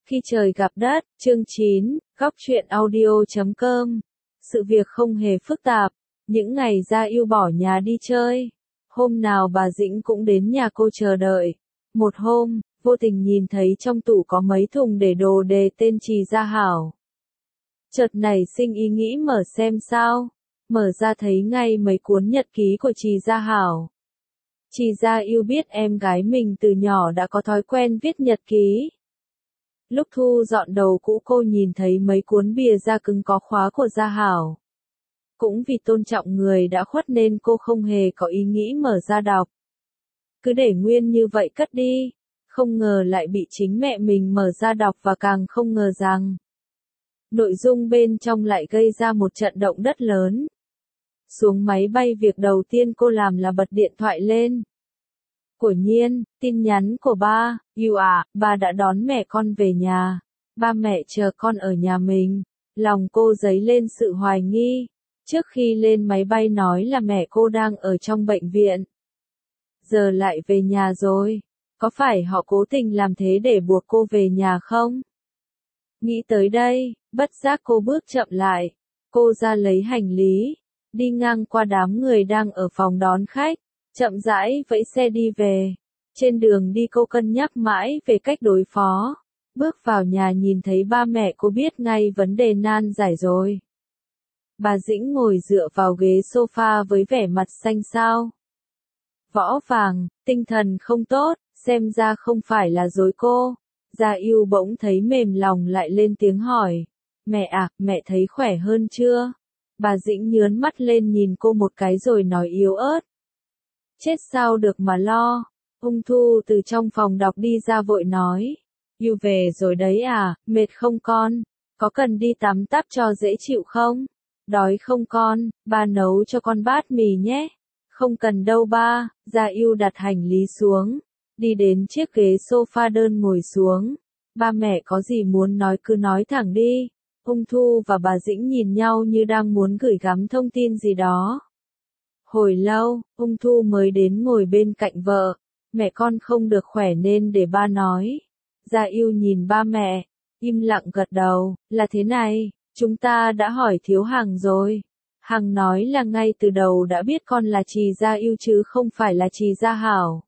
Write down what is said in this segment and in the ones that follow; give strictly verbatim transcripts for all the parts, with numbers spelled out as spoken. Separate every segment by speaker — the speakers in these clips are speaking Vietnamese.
Speaker 1: Khi trời gặp đất, chương chín, góc truyện audio chấm com. Sự việc không hề phức tạp. Những ngày Gia Yêu bỏ nhà đi chơi. Hôm nào bà Dĩnh cũng đến nhà cô chờ đợi. Một hôm, vô tình nhìn thấy trong tủ có mấy thùng để đồ đề tên Trì Gia Hảo. Chợt nảy sinh ý nghĩ mở xem sao. Mở ra thấy ngay mấy cuốn nhật ký của Trì Gia Hảo. Trì Gia Yêu biết em gái mình từ nhỏ đã có thói quen viết nhật ký. Lúc thu dọn đầu cũ cô nhìn thấy mấy cuốn bìa da cứng có khóa của Gia Hảo. Cũng vì tôn trọng người đã khuất nên cô không hề có ý nghĩ mở ra đọc. Cứ để nguyên như vậy cất đi, không ngờ lại bị chính mẹ mình mở ra đọc và càng không ngờ rằng nội dung bên trong lại gây ra một trận động đất lớn. Xuống máy bay việc đầu tiên cô làm là bật điện thoại lên. Quả nhiên, tin nhắn của ba, Yêu à, ba đã đón mẹ con về nhà. Ba mẹ chờ con ở nhà mình. Lòng cô dấy lên sự hoài nghi. Trước khi lên máy bay nói là mẹ cô đang ở trong bệnh viện. Giờ lại về nhà rồi. Có phải họ cố tình làm thế để buộc cô về nhà không? Nghĩ tới đây, bất giác cô bước chậm lại. Cô ra lấy hành lý. Đi ngang qua đám người đang ở phòng đón khách. Chậm rãi vẫy xe đi về. Trên đường đi cô cân nhắc mãi về cách đối phó. Bước vào nhà nhìn thấy ba mẹ cô biết ngay vấn đề nan giải rồi. Bà Dĩnh ngồi dựa vào ghế sofa với vẻ mặt xanh xao. Võ vàng, tinh thần không tốt, xem ra không phải là dối cô. Gia Yêu bỗng thấy mềm lòng lại lên tiếng hỏi. Mẹ à, mẹ thấy khỏe hơn chưa? Bà Dĩnh nhướn mắt lên nhìn cô một cái rồi nói yếu ớt. Chết sao được mà lo. Ung Thu từ trong phòng đọc đi ra vội nói. Yêu về rồi đấy à, mệt không con? Có cần đi tắm táp cho dễ chịu không? Đói không con, ba nấu cho con bát mì nhé. Không cần đâu ba. Gia Yêu đặt hành lý xuống. Đi đến chiếc ghế sofa đơn ngồi xuống. Ba mẹ có gì muốn nói cứ nói thẳng đi. Ung Thu và bà Dĩnh nhìn nhau như đang muốn gửi gắm thông tin gì đó. Hồi lâu, Ung Thu mới đến ngồi bên cạnh vợ. Mẹ con không được khỏe nên để ba nói. Gia Yêu nhìn ba mẹ, im lặng gật đầu, là thế này, chúng ta đã hỏi Thiếu Hằng rồi. Hằng nói là ngay từ đầu đã biết con là Trì Gia Yêu chứ không phải là Trì Gia Hảo.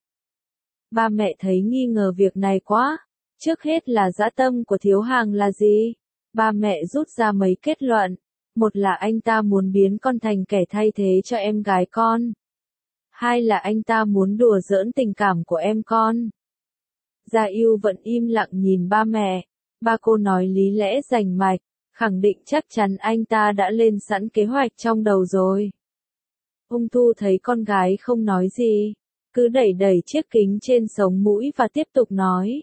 Speaker 1: Ba mẹ thấy nghi ngờ việc này quá. Trước hết là dã tâm của Thiếu Hằng là gì? Ba mẹ rút ra mấy kết luận. Một là anh ta muốn biến con thành kẻ thay thế cho em gái con. Hai là anh ta muốn đùa giỡn tình cảm của em con. Gia Yêu vẫn im lặng nhìn ba mẹ. Ba cô nói lý lẽ rành mạch, khẳng định chắc chắn anh ta đã lên sẵn kế hoạch trong đầu rồi. Ung Thu thấy con gái không nói gì, cứ đẩy đẩy chiếc kính trên sống mũi và tiếp tục nói.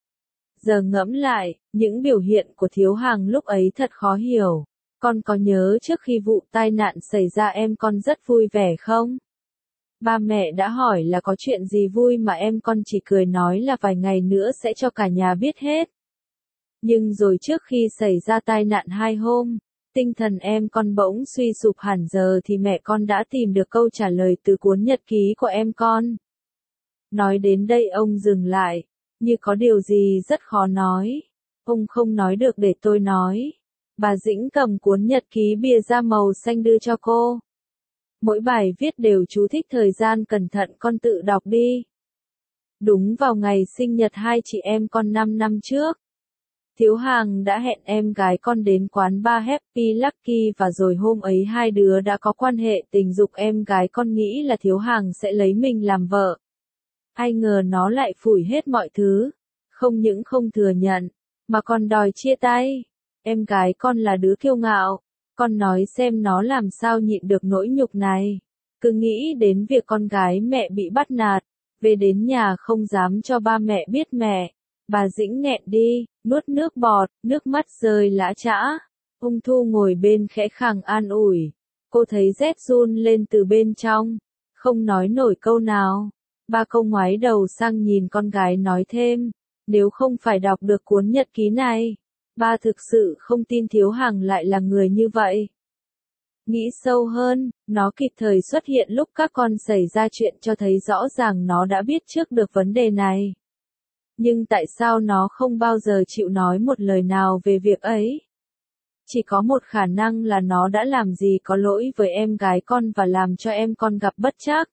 Speaker 1: Giờ ngẫm lại, những biểu hiện của Thiếu Hằng lúc ấy thật khó hiểu. Con có nhớ trước khi vụ tai nạn xảy ra em con rất vui vẻ không? Ba mẹ đã hỏi là có chuyện gì vui mà em con chỉ cười nói là vài ngày nữa sẽ cho cả nhà biết hết. Nhưng rồi trước khi xảy ra tai nạn hai hôm, tinh thần em con bỗng suy sụp hẳn giờ thì mẹ con đã tìm được câu trả lời từ cuốn nhật ký của em con. Nói đến đây ông dừng lại, như có điều gì rất khó nói. Ông không nói được để tôi nói. Bà Dĩnh cầm cuốn nhật ký bìa da màu xanh đưa cho cô. Mỗi bài viết đều chú thích thời gian cẩn thận con tự đọc đi. Đúng vào ngày sinh nhật hai chị em con năm năm trước. Thiếu Hằng đã hẹn em gái con đến quán bar Happy Lucky và rồi hôm ấy hai đứa đã có quan hệ tình dục. Em gái con nghĩ là Thiếu Hằng sẽ lấy mình làm vợ. Ai ngờ nó lại phủi hết mọi thứ. Không những không thừa nhận, mà còn đòi chia tay. Em gái con là đứa kiêu ngạo. Con nói xem nó làm sao nhịn được nỗi nhục này. Cứ nghĩ đến việc con gái mẹ bị bắt nạt. Về đến nhà không dám cho ba mẹ biết mẹ. Bà Dĩnh nghẹn đi, nuốt nước bọt, nước mắt rơi lã chã. Ung Thu ngồi bên khẽ khàng an ủi. Cô thấy rét run lên từ bên trong. Không nói nổi câu nào. Ba câu ngoái đầu sang nhìn con gái nói thêm. Nếu không phải đọc được cuốn nhật ký này, ba thực sự không tin Thiếu Hằng lại là người như vậy. Nghĩ sâu hơn, nó kịp thời xuất hiện lúc các con xảy ra chuyện cho thấy rõ ràng nó đã biết trước được vấn đề này. Nhưng tại sao nó không bao giờ chịu nói một lời nào về việc ấy? Chỉ có một khả năng là nó đã làm gì có lỗi với em gái con và làm cho em con gặp bất trắc.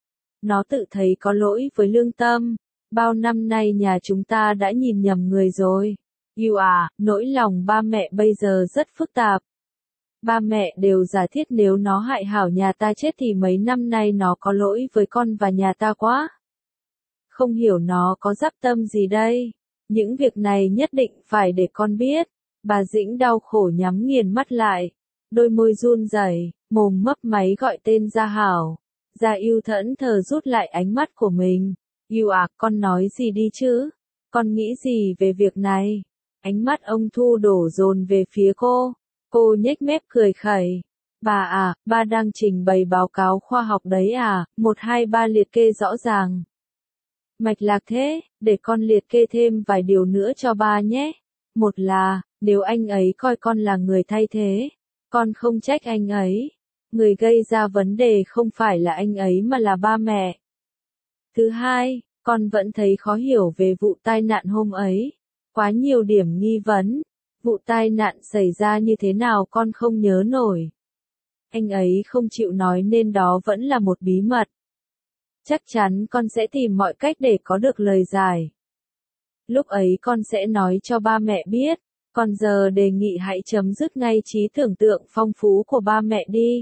Speaker 1: Nó tự thấy có lỗi với lương tâm. Bao năm nay nhà chúng ta đã nhìn nhầm người rồi. Yêu à, nỗi lòng ba mẹ bây giờ rất phức tạp. Ba mẹ đều giả thiết nếu nó hại hảo nhà ta chết thì mấy năm nay nó có lỗi với con và nhà ta quá. Không hiểu nó có dắp tâm gì đây. Những việc này nhất định phải để con biết. Bà Dĩnh đau khổ nhắm nghiền mắt lại. Đôi môi run rẩy, mồm mấp máy gọi tên Gia Hảo. Gia Yêu thẫn thờ rút lại ánh mắt của mình. Yêu à, con nói gì đi chứ? Con nghĩ gì về việc này? Ánh mắt ông Thu đổ dồn về phía cô. Cô nhếch mép cười khẩy. Bà à, ba đang trình bày báo cáo khoa học đấy à, một hai ba liệt kê rõ ràng. Mạch lạc thế, để con liệt kê thêm vài điều nữa cho ba nhé. Một là, nếu anh ấy coi con là người thay thế, con không trách anh ấy. Người gây ra vấn đề không phải là anh ấy mà là ba mẹ. Thứ hai, con vẫn thấy khó hiểu về vụ tai nạn hôm ấy. Quá nhiều điểm nghi vấn. Vụ tai nạn xảy ra như thế nào con không nhớ nổi. Anh ấy không chịu nói nên đó vẫn là một bí mật. Chắc chắn con sẽ tìm mọi cách để có được lời giải. Lúc ấy con sẽ nói cho ba mẹ biết. Còn giờ đề nghị hãy chấm dứt ngay trí tưởng tượng phong phú của ba mẹ đi.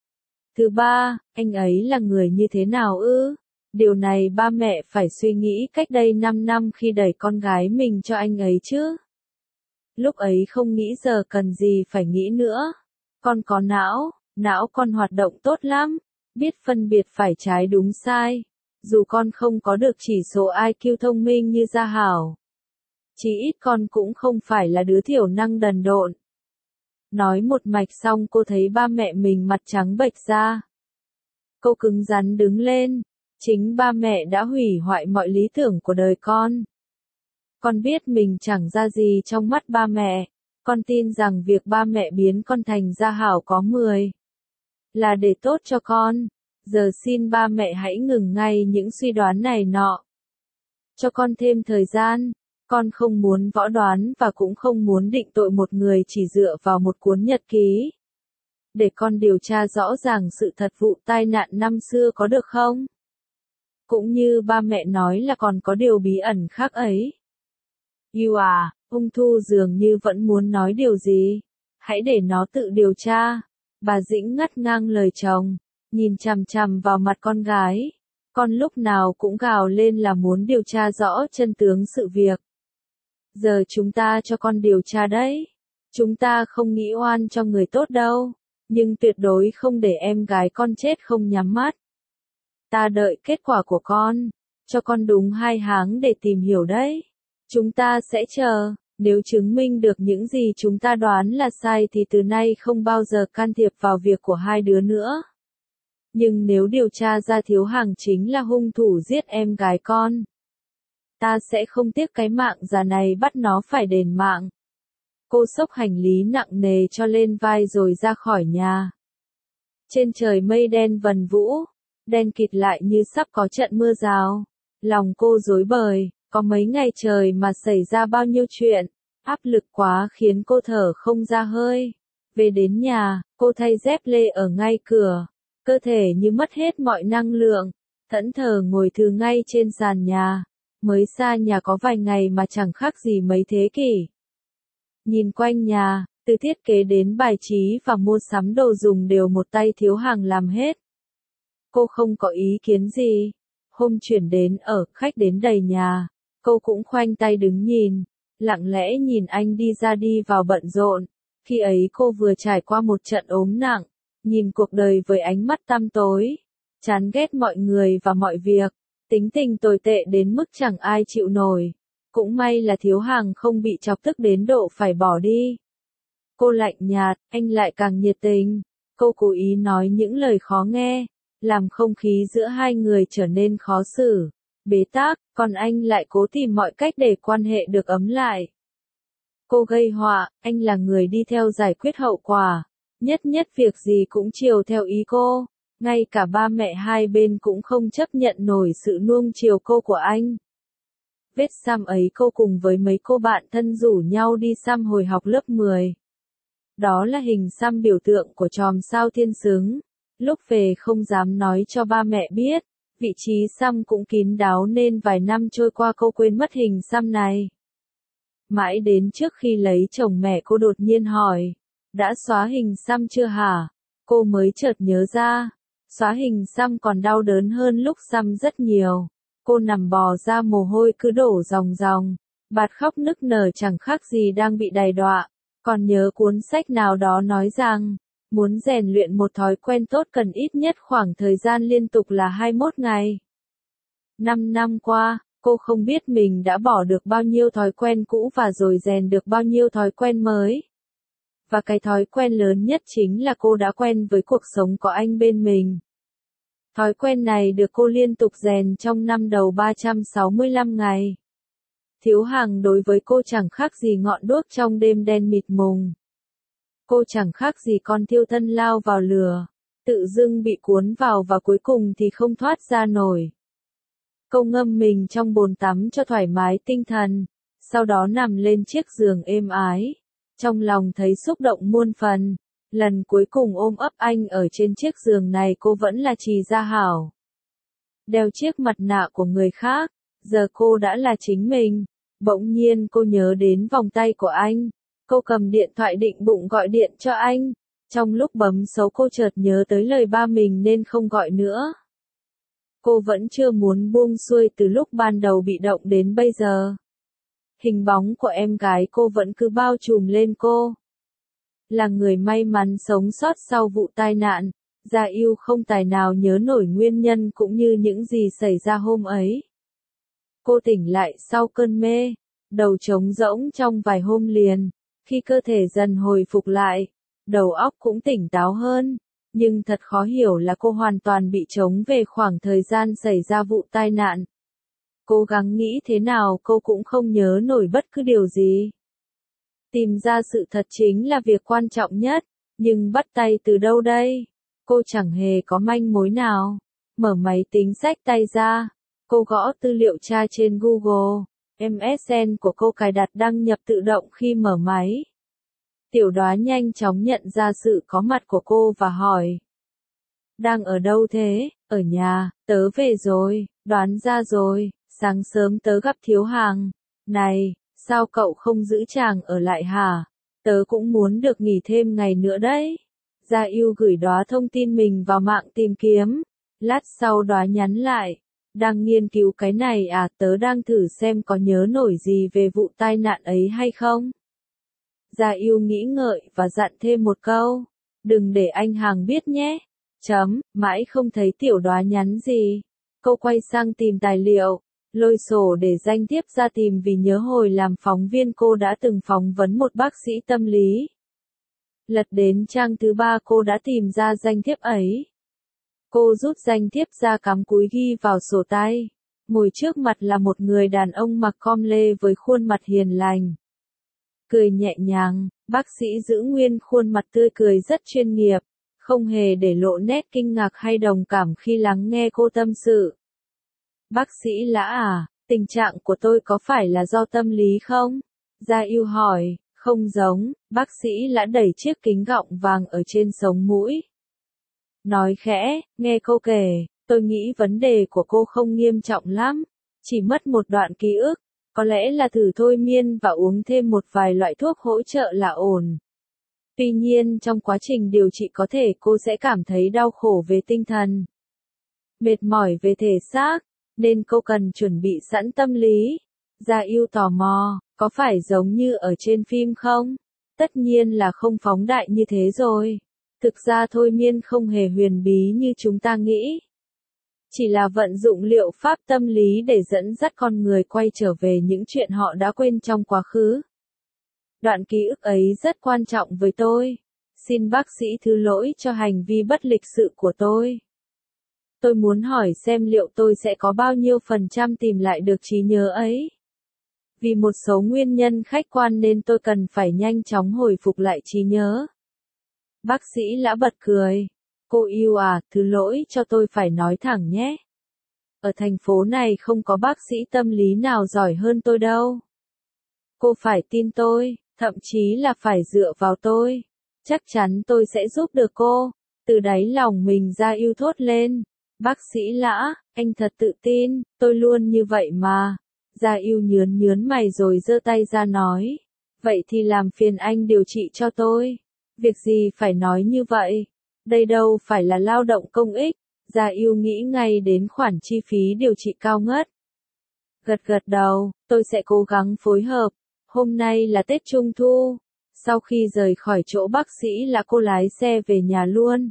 Speaker 1: Thứ ba, anh ấy là người như thế nào ư? Điều này ba mẹ phải suy nghĩ cách đây năm năm khi đẩy con gái mình cho anh ấy chứ. Lúc ấy không nghĩ giờ cần gì phải nghĩ nữa. Con có não, não con hoạt động tốt lắm, biết phân biệt phải trái đúng sai. Dù con không có được chỉ số i kiu thông minh như Gia Hảo. Chí ít con cũng không phải là đứa thiểu năng đần độn. Nói một mạch xong cô thấy ba mẹ mình mặt trắng bệch ra. Cô cứng rắn đứng lên. Chính ba mẹ đã hủy hoại mọi lý tưởng của đời con. Con biết mình chẳng ra gì trong mắt ba mẹ. Con tin rằng việc ba mẹ biến con thành Gia Hảo có mười là để tốt cho con. Giờ xin ba mẹ hãy ngừng ngay những suy đoán này nọ. Cho con thêm thời gian. Con không muốn võ đoán và cũng không muốn định tội một người chỉ dựa vào một cuốn nhật ký. Để con điều tra rõ ràng sự thật vụ tai nạn năm xưa có được không? Cũng như ba mẹ nói là còn có điều bí ẩn khác ấy. Yêu à, ung Thu dường như vẫn muốn nói điều gì. Hãy để nó tự điều tra. Bà Dĩnh ngắt ngang lời chồng, nhìn chằm chằm vào mặt con gái. Con lúc nào cũng gào lên là muốn điều tra rõ chân tướng sự việc. Giờ chúng ta cho con điều tra đấy. Chúng ta không nghĩ oan cho người tốt đâu. Nhưng tuyệt đối không để em gái con chết không nhắm mắt. Ta đợi kết quả của con. Cho con đúng hai tháng để tìm hiểu đấy. Chúng ta sẽ chờ. Nếu chứng minh được những gì chúng ta đoán là sai thì từ nay không bao giờ can thiệp vào việc của hai đứa nữa. Nhưng nếu điều tra ra Thiếu Hàng chính là hung thủ giết em gái con, ta sẽ không tiếc cái mạng già này bắt nó phải đền mạng. Cô xốc hành lý nặng nề cho lên vai rồi ra khỏi nhà. Trên trời mây đen vần vũ, đen kịt lại như sắp có trận mưa rào. Lòng cô rối bời, có mấy ngày trời mà xảy ra bao nhiêu chuyện, áp lực quá khiến cô thở không ra hơi. Về đến nhà, cô thay dép lê ở ngay cửa, cơ thể như mất hết mọi năng lượng, thẫn thờ ngồi thư ngay trên sàn nhà. Mới xa nhà có vài ngày mà chẳng khác gì mấy thế kỷ. Nhìn quanh nhà, từ thiết kế đến bài trí và mua sắm đồ dùng đều một tay Thiếu Hàng làm hết. Cô không có ý kiến gì. Hôm chuyển đến ở, khách đến đầy nhà. Cô cũng khoanh tay đứng nhìn, lặng lẽ nhìn anh đi ra đi vào bận rộn. Khi ấy cô vừa trải qua một trận ốm nặng, nhìn cuộc đời với ánh mắt tăm tối, chán ghét mọi người và mọi việc. Tính tình tồi tệ đến mức chẳng ai chịu nổi. Cũng may là Thiếu Hàng không bị chọc tức đến độ phải bỏ đi. Cô lạnh nhạt, anh lại càng nhiệt tình. Cô cố ý nói những lời khó nghe, làm không khí giữa hai người trở nên khó xử, bế tắc, còn anh lại cố tìm mọi cách để quan hệ được ấm lại. Cô gây họa, anh là người đi theo giải quyết hậu quả. Nhất nhất việc gì cũng chiều theo ý cô. Ngay cả ba mẹ hai bên cũng không chấp nhận nổi sự nuông chiều cô của anh. Vết xăm ấy cô cùng với mấy cô bạn thân rủ nhau đi xăm hồi học lớp mười. Đó là hình xăm biểu tượng của chòm sao thiên xứng. Lúc về không dám nói cho ba mẹ biết, vị trí xăm cũng kín đáo nên vài năm trôi qua cô quên mất hình xăm này. Mãi đến trước khi lấy chồng mẹ cô đột nhiên hỏi, đã xóa hình xăm chưa hả? Cô mới chợt nhớ ra, xóa hình xăm còn đau đớn hơn lúc xăm rất nhiều. Cô nằm bò ra mồ hôi cứ đổ ròng ròng, bạt khóc nức nở chẳng khác gì đang bị đày đọa. Còn nhớ cuốn sách nào đó nói rằng, muốn rèn luyện một thói quen tốt cần ít nhất khoảng thời gian liên tục là hai mươi mốt ngày. Năm năm qua, cô không biết mình đã bỏ được bao nhiêu thói quen cũ và rồi rèn được bao nhiêu thói quen mới. Và cái thói quen lớn nhất chính là cô đã quen với cuộc sống có anh bên mình. Thói quen này được cô liên tục rèn trong năm đầu ba trăm sáu mươi lăm ngày. Thiếu hàng đối với cô chẳng khác gì ngọn đuốc trong đêm đen mịt mùng. Cô chẳng khác gì con thiêu thân lao vào lửa, tự dưng bị cuốn vào và cuối cùng thì không thoát ra nổi. Cô ngâm mình trong bồn tắm cho thoải mái tinh thần, sau đó nằm lên chiếc giường êm ái. Trong lòng thấy xúc động muôn phần, lần cuối cùng ôm ấp anh ở trên chiếc giường này cô vẫn là Trì Gia Hảo. Đeo chiếc mặt nạ của người khác, giờ cô đã là chính mình. Bỗng nhiên cô nhớ đến vòng tay của anh. Cô cầm điện thoại định bụng gọi điện cho anh. Trong lúc bấm số cô chợt nhớ tới lời ba mình nên không gọi nữa. Cô vẫn chưa muốn buông xuôi từ lúc ban đầu bị động đến bây giờ. Hình bóng của em gái cô vẫn cứ bao trùm lên cô. Là người may mắn sống sót sau vụ tai nạn, Gia Yêu không tài nào nhớ nổi nguyên nhân cũng như những gì xảy ra hôm ấy. Cô tỉnh lại sau cơn mê, đầu trống rỗng trong vài hôm liền. Khi cơ thể dần hồi phục lại, đầu óc cũng tỉnh táo hơn. Nhưng thật khó hiểu là cô hoàn toàn bị trống về khoảng thời gian xảy ra vụ tai nạn. Cố gắng nghĩ thế nào cô cũng không nhớ nổi bất cứ điều gì. Tìm ra sự thật chính là việc quan trọng nhất, nhưng bắt tay từ đâu đây? Cô chẳng hề có manh mối nào. Mở máy tính xách tay ra, cô gõ tư liệu tra trên Google, em ét en của cô cài đặt đăng nhập tự động khi mở máy. Tiểu Đoá nhanh chóng nhận ra sự có mặt của cô và hỏi. Đang ở đâu thế? Ở nhà, tớ về rồi, đoán ra rồi, sáng sớm tớ gặp Thiếu Hàng. Này, sao cậu không giữ chàng ở lại hả? Tớ cũng muốn được nghỉ thêm ngày nữa đấy. Gia Yêu gửi Đoá thông tin mình vào mạng tìm kiếm. Lát sau Đoá nhắn lại. Đang nghiên cứu cái này à, tớ đang thử xem có nhớ nổi gì về vụ tai nạn ấy hay không. Gia Yêu nghĩ ngợi và dặn thêm một câu. Đừng để anh Hàng biết nhé. Chấm, mãi không thấy Tiểu Đoá nhắn gì. Cô quay sang tìm tài liệu, lôi sổ để danh thiếp ra tìm vì nhớ hồi làm phóng viên cô đã từng phỏng vấn một bác sĩ tâm lý. Lật đến trang thứ ba cô đã tìm ra danh thiếp ấy. Cô rút danh thiếp ra cắm cúi ghi vào sổ tay. Ngồi trước mặt là một người đàn ông mặc com lê với khuôn mặt hiền lành. Cười nhẹ nhàng, bác sĩ giữ nguyên khuôn mặt tươi cười rất chuyên nghiệp, không hề để lộ nét kinh ngạc hay đồng cảm khi lắng nghe cô tâm sự. Bác sĩ Lã à, tình trạng của tôi có phải là do tâm lý không? Gia Yêu hỏi, không giống, bác sĩ Lã đẩy chiếc kính gọng vàng ở trên sống mũi. Nói khẽ, nghe cô kể, tôi nghĩ vấn đề của cô không nghiêm trọng lắm, chỉ mất một đoạn ký ức, có lẽ là thử thôi miên và uống thêm một vài loại thuốc hỗ trợ là ổn. Tuy nhiên trong quá trình điều trị có thể cô sẽ cảm thấy đau khổ về tinh thần, mệt mỏi về thể xác, nên cô cần chuẩn bị sẵn tâm lý. Gia Yêu tò mò, có phải giống như ở trên phim không? Tất nhiên là không phóng đại như thế rồi. Thực ra thôi miên không hề huyền bí như chúng ta nghĩ. Chỉ là vận dụng liệu pháp tâm lý để dẫn dắt con người quay trở về những chuyện họ đã quên trong quá khứ. Đoạn ký ức ấy rất quan trọng với tôi. Xin bác sĩ thứ lỗi cho hành vi bất lịch sự của tôi. Tôi muốn hỏi xem liệu tôi sẽ có bao nhiêu phần trăm tìm lại được trí nhớ ấy. Vì một số nguyên nhân khách quan nên tôi cần phải nhanh chóng hồi phục lại trí nhớ. Bác sĩ Lã bật cười. Cô yêu à, thứ lỗi cho tôi phải nói thẳng nhé. ở thành phố này không có bác sĩ tâm lý nào giỏi hơn tôi đâu. Cô phải tin tôi, thậm chí là phải dựa vào tôi. Chắc chắn tôi sẽ giúp được cô. Từ đáy lòng mình Gia Ưu thốt lên. Bác sĩ Lã, anh thật tự tin, tôi luôn như vậy mà. Gia Ưu nhướn nhướn mày rồi giơ tay ra nói. Vậy thì làm phiền anh điều trị cho tôi. Việc gì phải nói như vậy? Đây đâu phải là lao động công ích. Gia Ưu nghĩ ngay đến khoản chi phí điều trị cao ngất. Gật gật đầu, tôi sẽ cố gắng phối hợp. Hôm nay là Tết Trung Thu. Sau khi rời khỏi chỗ bác sĩ là cô lái xe về nhà luôn.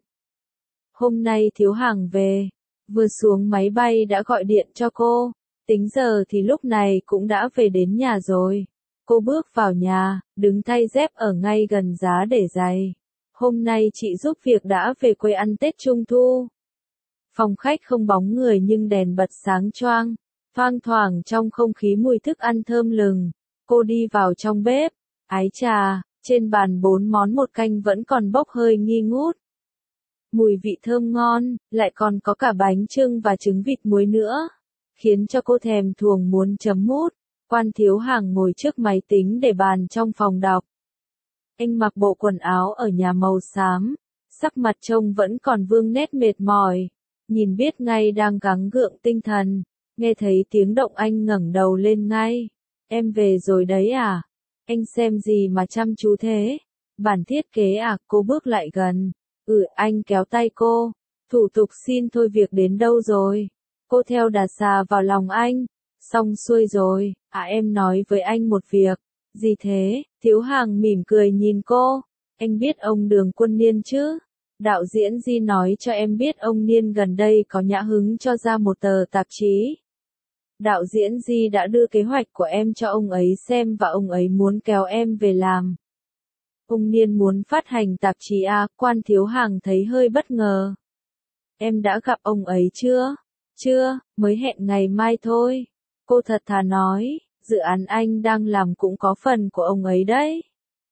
Speaker 1: Hôm nay Thiếu Hằng về. Vừa xuống máy bay đã gọi điện cho cô. Tính giờ thì lúc này cũng đã về đến nhà rồi. Cô bước vào nhà, đứng thay dép ở ngay gần giá để giày. Hôm nay chị giúp việc đã về quê ăn Tết Trung Thu. Phòng khách không bóng người nhưng đèn bật sáng choang. Thoang thoảng trong không khí mùi thức ăn thơm lừng. Cô đi vào trong bếp. Ái chà, trên bàn bốn món một canh vẫn còn bốc hơi nghi ngút. Mùi vị thơm ngon, lại còn có cả bánh chưng và trứng vịt muối nữa. Khiến cho cô thèm thuồng muốn chấm mút. Quan Thiếu Hằng ngồi trước máy tính để bàn trong phòng đọc. Anh mặc bộ quần áo ở nhà màu xám. Sắc mặt trông vẫn còn vương nét mệt mỏi. Nhìn biết ngay đang gắng gượng tinh thần. Nghe thấy tiếng động anh ngẩng đầu lên ngay. Em về rồi đấy à? Anh xem gì mà chăm chú thế? Bản thiết kế à? Cô bước lại gần. Ừ, anh kéo tay cô. Thủ tục xin thôi việc đến đâu rồi? Cô theo đà xà vào lòng anh. Xong xuôi rồi, à em nói với anh một việc. Gì thế? Thiếu Hằng mỉm cười nhìn cô. Anh biết ông Đường Quân Niên chứ? Đạo diễn Di nói cho em biết ông Niên gần đây có nhã hứng cho ra một tờ tạp chí. Đạo diễn Di đã đưa kế hoạch của em cho ông ấy xem và ông ấy muốn kéo em về làm. Ông Niên muốn phát hành tạp chí à? Quan Thiếu Hằng thấy hơi bất ngờ. Em đã gặp ông ấy chưa? Chưa, mới hẹn ngày mai thôi. Cô thật thà nói, dự án anh đang làm cũng có phần của ông ấy đấy.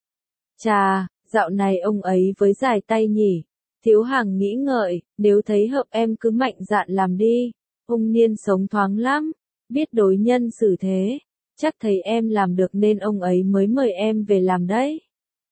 Speaker 1: Chà, dạo này ông ấy với dài tay nhỉ. Thiếu Hằng nghĩ ngợi, nếu thấy hợp em cứ mạnh dạn làm đi. Ông Niên sống thoáng lắm, biết đối nhân xử thế. Chắc thấy em làm được nên ông ấy mới mời em về làm đấy.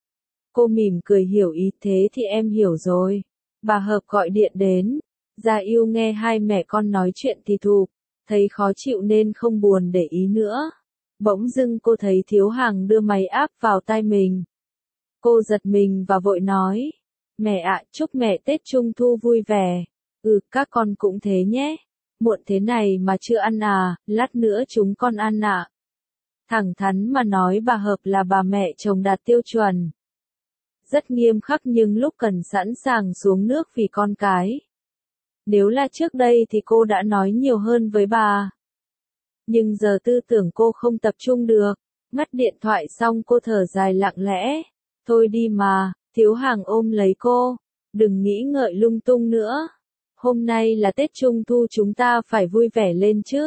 Speaker 1: Cô mỉm cười hiểu ý, thế thì em hiểu rồi. Bà Hợp gọi điện đến. Gia Ưu nghe hai mẹ con nói chuyện thì thục, thấy khó chịu nên không buồn để ý nữa. Bỗng dưng cô thấy Thiếu Hằng đưa máy áp vào tai mình. Cô giật mình và vội nói. Mẹ ạ, chúc mẹ Tết Trung Thu vui vẻ. Ừ, các con cũng thế nhé. Muộn thế này mà chưa ăn à, lát nữa chúng con ăn ạ. Thẳng thắn mà nói bà Hợp là bà mẹ chồng đạt tiêu chuẩn. Rất nghiêm khắc nhưng lúc cần sẵn sàng xuống nước vì con cái. Nếu là trước đây thì cô đã nói nhiều hơn với bà. Nhưng giờ tư tưởng cô không tập trung được. Ngắt điện thoại xong cô thở dài lặng lẽ. Thôi đi mà, Thiếu Hằng ôm lấy cô. Đừng nghĩ ngợi lung tung nữa. Hôm nay là Tết Trung Thu chúng ta phải vui vẻ lên chứ.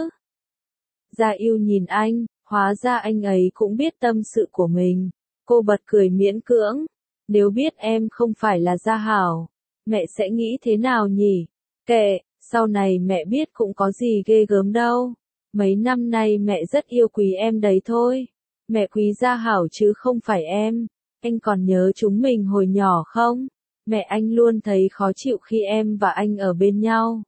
Speaker 1: Gia Ưu nhìn anh, hóa ra anh ấy cũng biết tâm sự của mình. Cô bật cười miễn cưỡng. Nếu biết em không phải là Gia Hảo, mẹ sẽ nghĩ thế nào nhỉ? Kệ, sau này mẹ biết cũng có gì ghê gớm đâu. Mấy năm nay mẹ rất yêu quý em đấy thôi. Mẹ quý Gia Hảo chứ không phải em. Anh còn nhớ chúng mình hồi nhỏ không? Mẹ anh luôn thấy khó chịu khi em và anh ở bên nhau.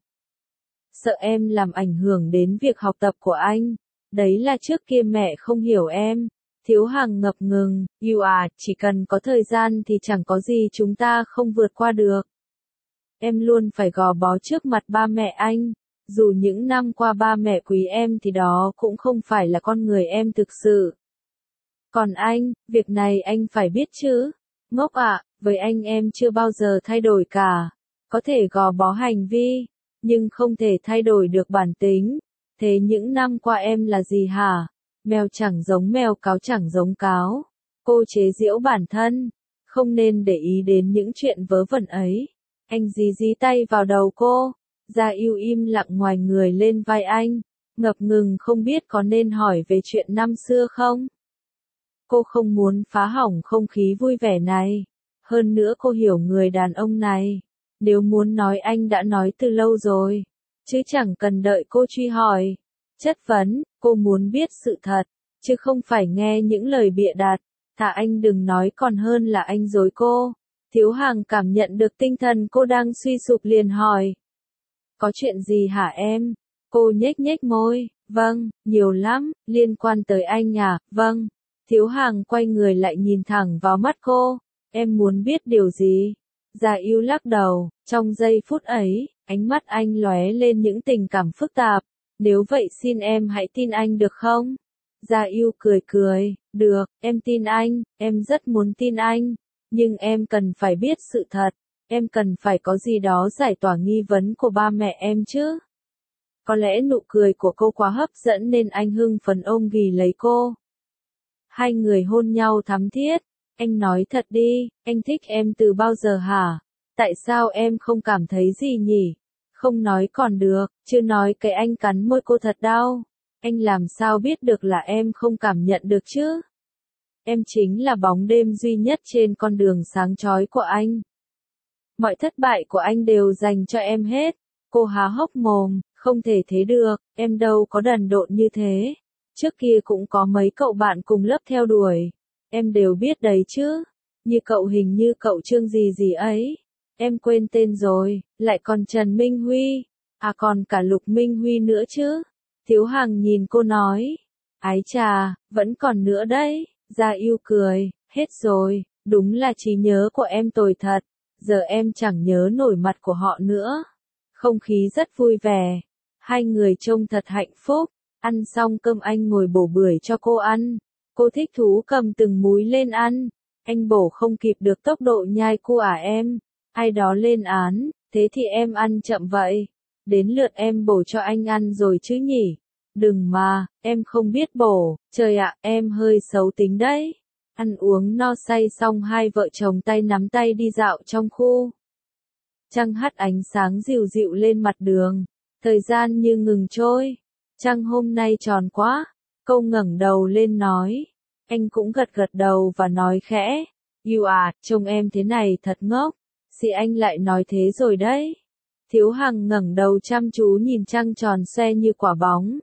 Speaker 1: Sợ em làm ảnh hưởng đến việc học tập của anh. Đấy là trước kia mẹ không hiểu em. Thiếu Hằng ngập ngừng, yêu à, chỉ cần có thời gian thì chẳng có gì chúng ta không vượt qua được. Em luôn phải gò bó trước mặt ba mẹ anh. Dù những năm qua ba mẹ quý em thì đó cũng không phải là con người em thực sự. Còn anh, việc này anh phải biết chứ. Ngốc ạ, với anh em chưa bao giờ thay đổi cả. Có thể gò bó hành vi, nhưng không thể thay đổi được bản tính. Thế những năm qua em là gì hả? Mèo chẳng giống mèo, cáo chẳng giống cáo. Cô chế giễu bản thân, không nên để ý đến những chuyện vớ vẩn ấy. Anh dí dí tay vào đầu cô. Gia Ưu im lặng ngoài người lên vai anh, ngập ngừng không biết có nên hỏi về chuyện năm xưa không. Cô không muốn phá hỏng không khí vui vẻ này. Hơn nữa cô hiểu người đàn ông này. Nếu muốn nói anh đã nói từ lâu rồi. chứ chẳng cần đợi cô truy hỏi, chất vấn, cô muốn biết sự thật, chứ không phải nghe những lời bịa đặt, thà anh đừng nói còn hơn là anh dối cô. Thiếu Hằng cảm nhận được tinh thần cô đang suy sụp liền hỏi. Có chuyện gì hả em? Cô nhếch nhếch môi, vâng, nhiều lắm, liên quan tới anh à, vâng. Thiếu Hằng quay người lại nhìn thẳng vào mắt cô, em muốn biết điều gì? Gia Yêu lắc đầu, trong giây phút ấy, ánh mắt anh lóe lên những tình cảm phức tạp, nếu vậy xin em hãy tin anh được không? Gia Yêu cười cười, được, em tin anh, em rất muốn tin anh, nhưng em cần phải biết sự thật, em cần phải có gì đó giải tỏa nghi vấn của ba mẹ em chứ. Có lẽ nụ cười của cô quá hấp dẫn nên anh hưng phấn ôm ghì lấy cô. Hai người hôn nhau thắm thiết, anh nói thật đi, anh thích em từ bao giờ hả? Tại sao em không cảm thấy gì nhỉ? Không nói còn được, chưa nói cái anh cắn môi cô thật đau. Anh làm sao biết được là em không cảm nhận được chứ? Em chính là bóng đêm duy nhất trên con đường sáng chói của anh. Mọi thất bại của anh đều dành cho em hết. Cô há hốc mồm, không thể thế được, em đâu có đần độn như thế. Trước kia cũng có mấy cậu bạn cùng lớp theo đuổi. Em đều biết đấy chứ. Như cậu hình như cậu Trương gì gì ấy. Em quên tên rồi, lại còn Trần Minh Huy. À còn cả Lục Minh Huy nữa chứ. Thiếu Hằng nhìn cô nói. Ái chà, vẫn còn nữa đấy. Gia Yêu cười, hết rồi, đúng là trí nhớ của em tồi thật. Giờ em chẳng nhớ nổi mặt của họ nữa. Không khí rất vui vẻ. Hai người trông thật hạnh phúc. Ăn xong cơm anh ngồi bổ bưởi cho cô ăn. Cô thích thú cầm từng múi lên ăn. Anh bổ không kịp được tốc độ nhai cua à em. Ai đó lên án, thế thì em ăn chậm vậy. Đến lượt em bổ cho anh ăn rồi chứ nhỉ. Đừng mà, em không biết bổ, trời ạ, em hơi xấu tính đấy. Ăn uống no say xong hai vợ chồng tay nắm tay đi dạo trong khu. Trăng hắt ánh sáng dịu dịu lên mặt đường, thời gian như ngừng trôi. Trăng hôm nay tròn quá, câu ngẩng đầu lên nói. Anh cũng gật gật đầu và nói khẽ, Yêu à, trông em thế này thật ngốc. Sì anh lại nói thế rồi đấy. Thiếu Hằng ngẩng đầu chăm chú nhìn trăng tròn xoe như quả bóng.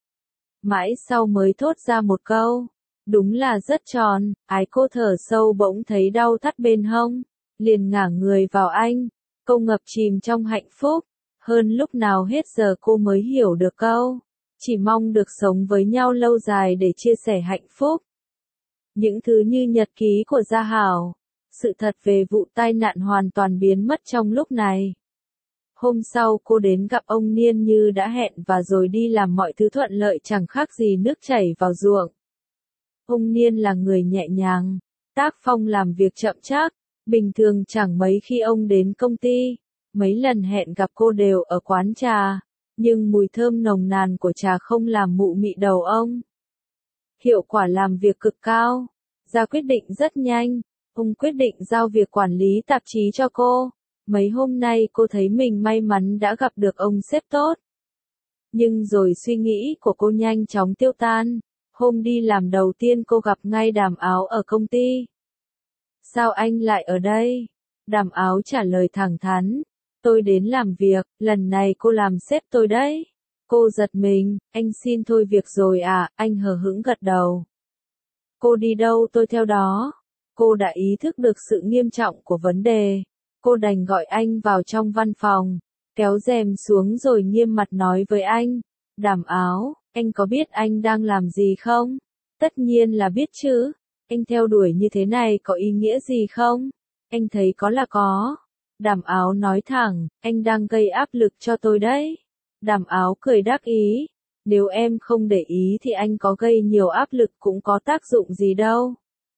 Speaker 1: Mãi sau mới thốt ra một câu. Đúng là rất tròn, ái cô thở sâu bỗng thấy đau thắt bên hông. Liền ngả người vào anh. Cô ngập chìm trong hạnh phúc. Hơn lúc nào hết giờ cô mới hiểu được câu. Chỉ mong được sống với nhau lâu dài để chia sẻ hạnh phúc. Những thứ như nhật ký của Gia Hảo. Sự thật về vụ tai nạn hoàn toàn biến mất trong lúc này. Hôm sau cô đến gặp ông Niên như đã hẹn và rồi đi làm mọi thứ thuận lợi chẳng khác gì nước chảy vào ruộng. Ông Niên là người nhẹ nhàng, tác phong làm việc chậm chạp, bình thường chẳng mấy khi ông đến công ty. Mấy lần hẹn gặp cô đều ở quán trà, nhưng mùi thơm nồng nàn của trà không làm mụ mị đầu ông. Hiệu quả làm việc cực cao, ra quyết định rất nhanh, ông quyết định giao việc quản lý tạp chí cho cô. Mấy hôm nay cô thấy mình may mắn đã gặp được ông sếp tốt. Nhưng rồi suy nghĩ của cô nhanh chóng tiêu tan. Hôm đi làm đầu tiên cô gặp ngay Đàm Áo ở công ty. Sao anh lại ở đây? Đàm Áo trả lời thẳng thắn. Tôi đến làm việc, lần này cô làm sếp tôi đấy. Cô giật mình, anh xin thôi việc rồi à, anh hờ hững gật đầu. Cô đi đâu tôi theo đó. Cô đã ý thức được sự nghiêm trọng của vấn đề. Cô đành gọi anh vào trong văn phòng, kéo rèm xuống rồi nghiêm mặt nói với anh. Đàm Áo, anh có biết anh đang làm gì không? Tất nhiên là biết chứ. Anh theo đuổi như thế này có ý nghĩa gì không? Anh thấy có là có. Đàm Áo nói thẳng, anh đang gây áp lực cho tôi đấy. Đàm Áo cười đắc ý. Nếu em không để ý thì anh có gây nhiều áp lực cũng có tác dụng gì đâu.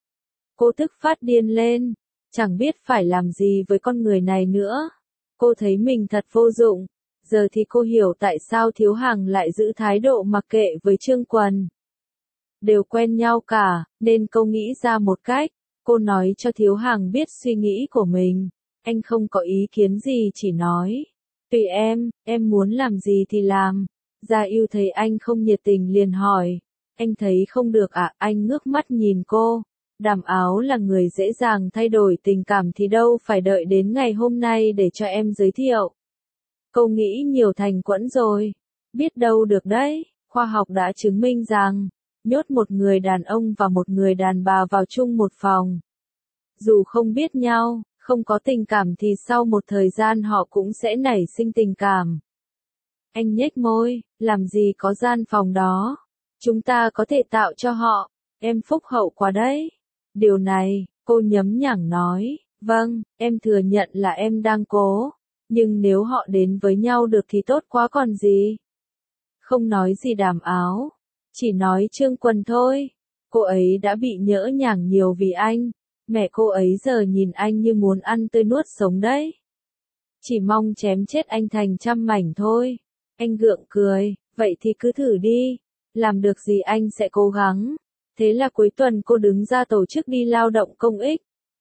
Speaker 1: Cô tức phát điên lên. Chẳng biết phải làm gì với con người này nữa. Cô thấy mình thật vô dụng. Giờ thì cô hiểu tại sao Thiếu Hằng lại giữ thái độ mặc kệ với Trương Quần. Đều quen nhau cả, nên cô nghĩ ra một cách. Cô nói cho Thiếu Hằng biết suy nghĩ của mình. Anh không có ý kiến gì chỉ nói. Tùy em, em muốn làm gì thì làm. Gia Yêu thấy anh không nhiệt tình liền hỏi. Anh thấy không được à, anh ngước mắt nhìn cô. Đàm Áo là người dễ dàng thay đổi tình cảm thì đâu phải đợi đến ngày hôm nay để cho em giới thiệu. Cô nghĩ nhiều thành quẫn rồi. Biết đâu được đấy, khoa học đã chứng minh rằng, nhốt một người đàn ông và một người đàn bà vào chung một phòng. Dù không biết nhau, không có tình cảm thì sau một thời gian họ cũng sẽ nảy sinh tình cảm. Anh nhếch môi, làm gì có gian phòng đó. Chúng ta có thể tạo cho họ. Em phúc hậu quá đấy. Điều này, cô nhấm nhẳng nói, vâng, em thừa nhận là em đang cố. Nhưng nếu họ đến với nhau được thì tốt quá còn gì. Không nói gì Đàm Áo. Chỉ nói Trương Quần thôi. Cô ấy đã bị nhỡ nhàng nhiều vì anh. Mẹ cô ấy giờ nhìn anh như muốn ăn tươi nuốt sống đấy. Chỉ mong chém chết anh thành trăm mảnh thôi. Anh gượng cười, vậy thì cứ thử đi. Làm được gì anh sẽ cố gắng. Thế là cuối tuần cô đứng ra tổ chức đi lao động công ích.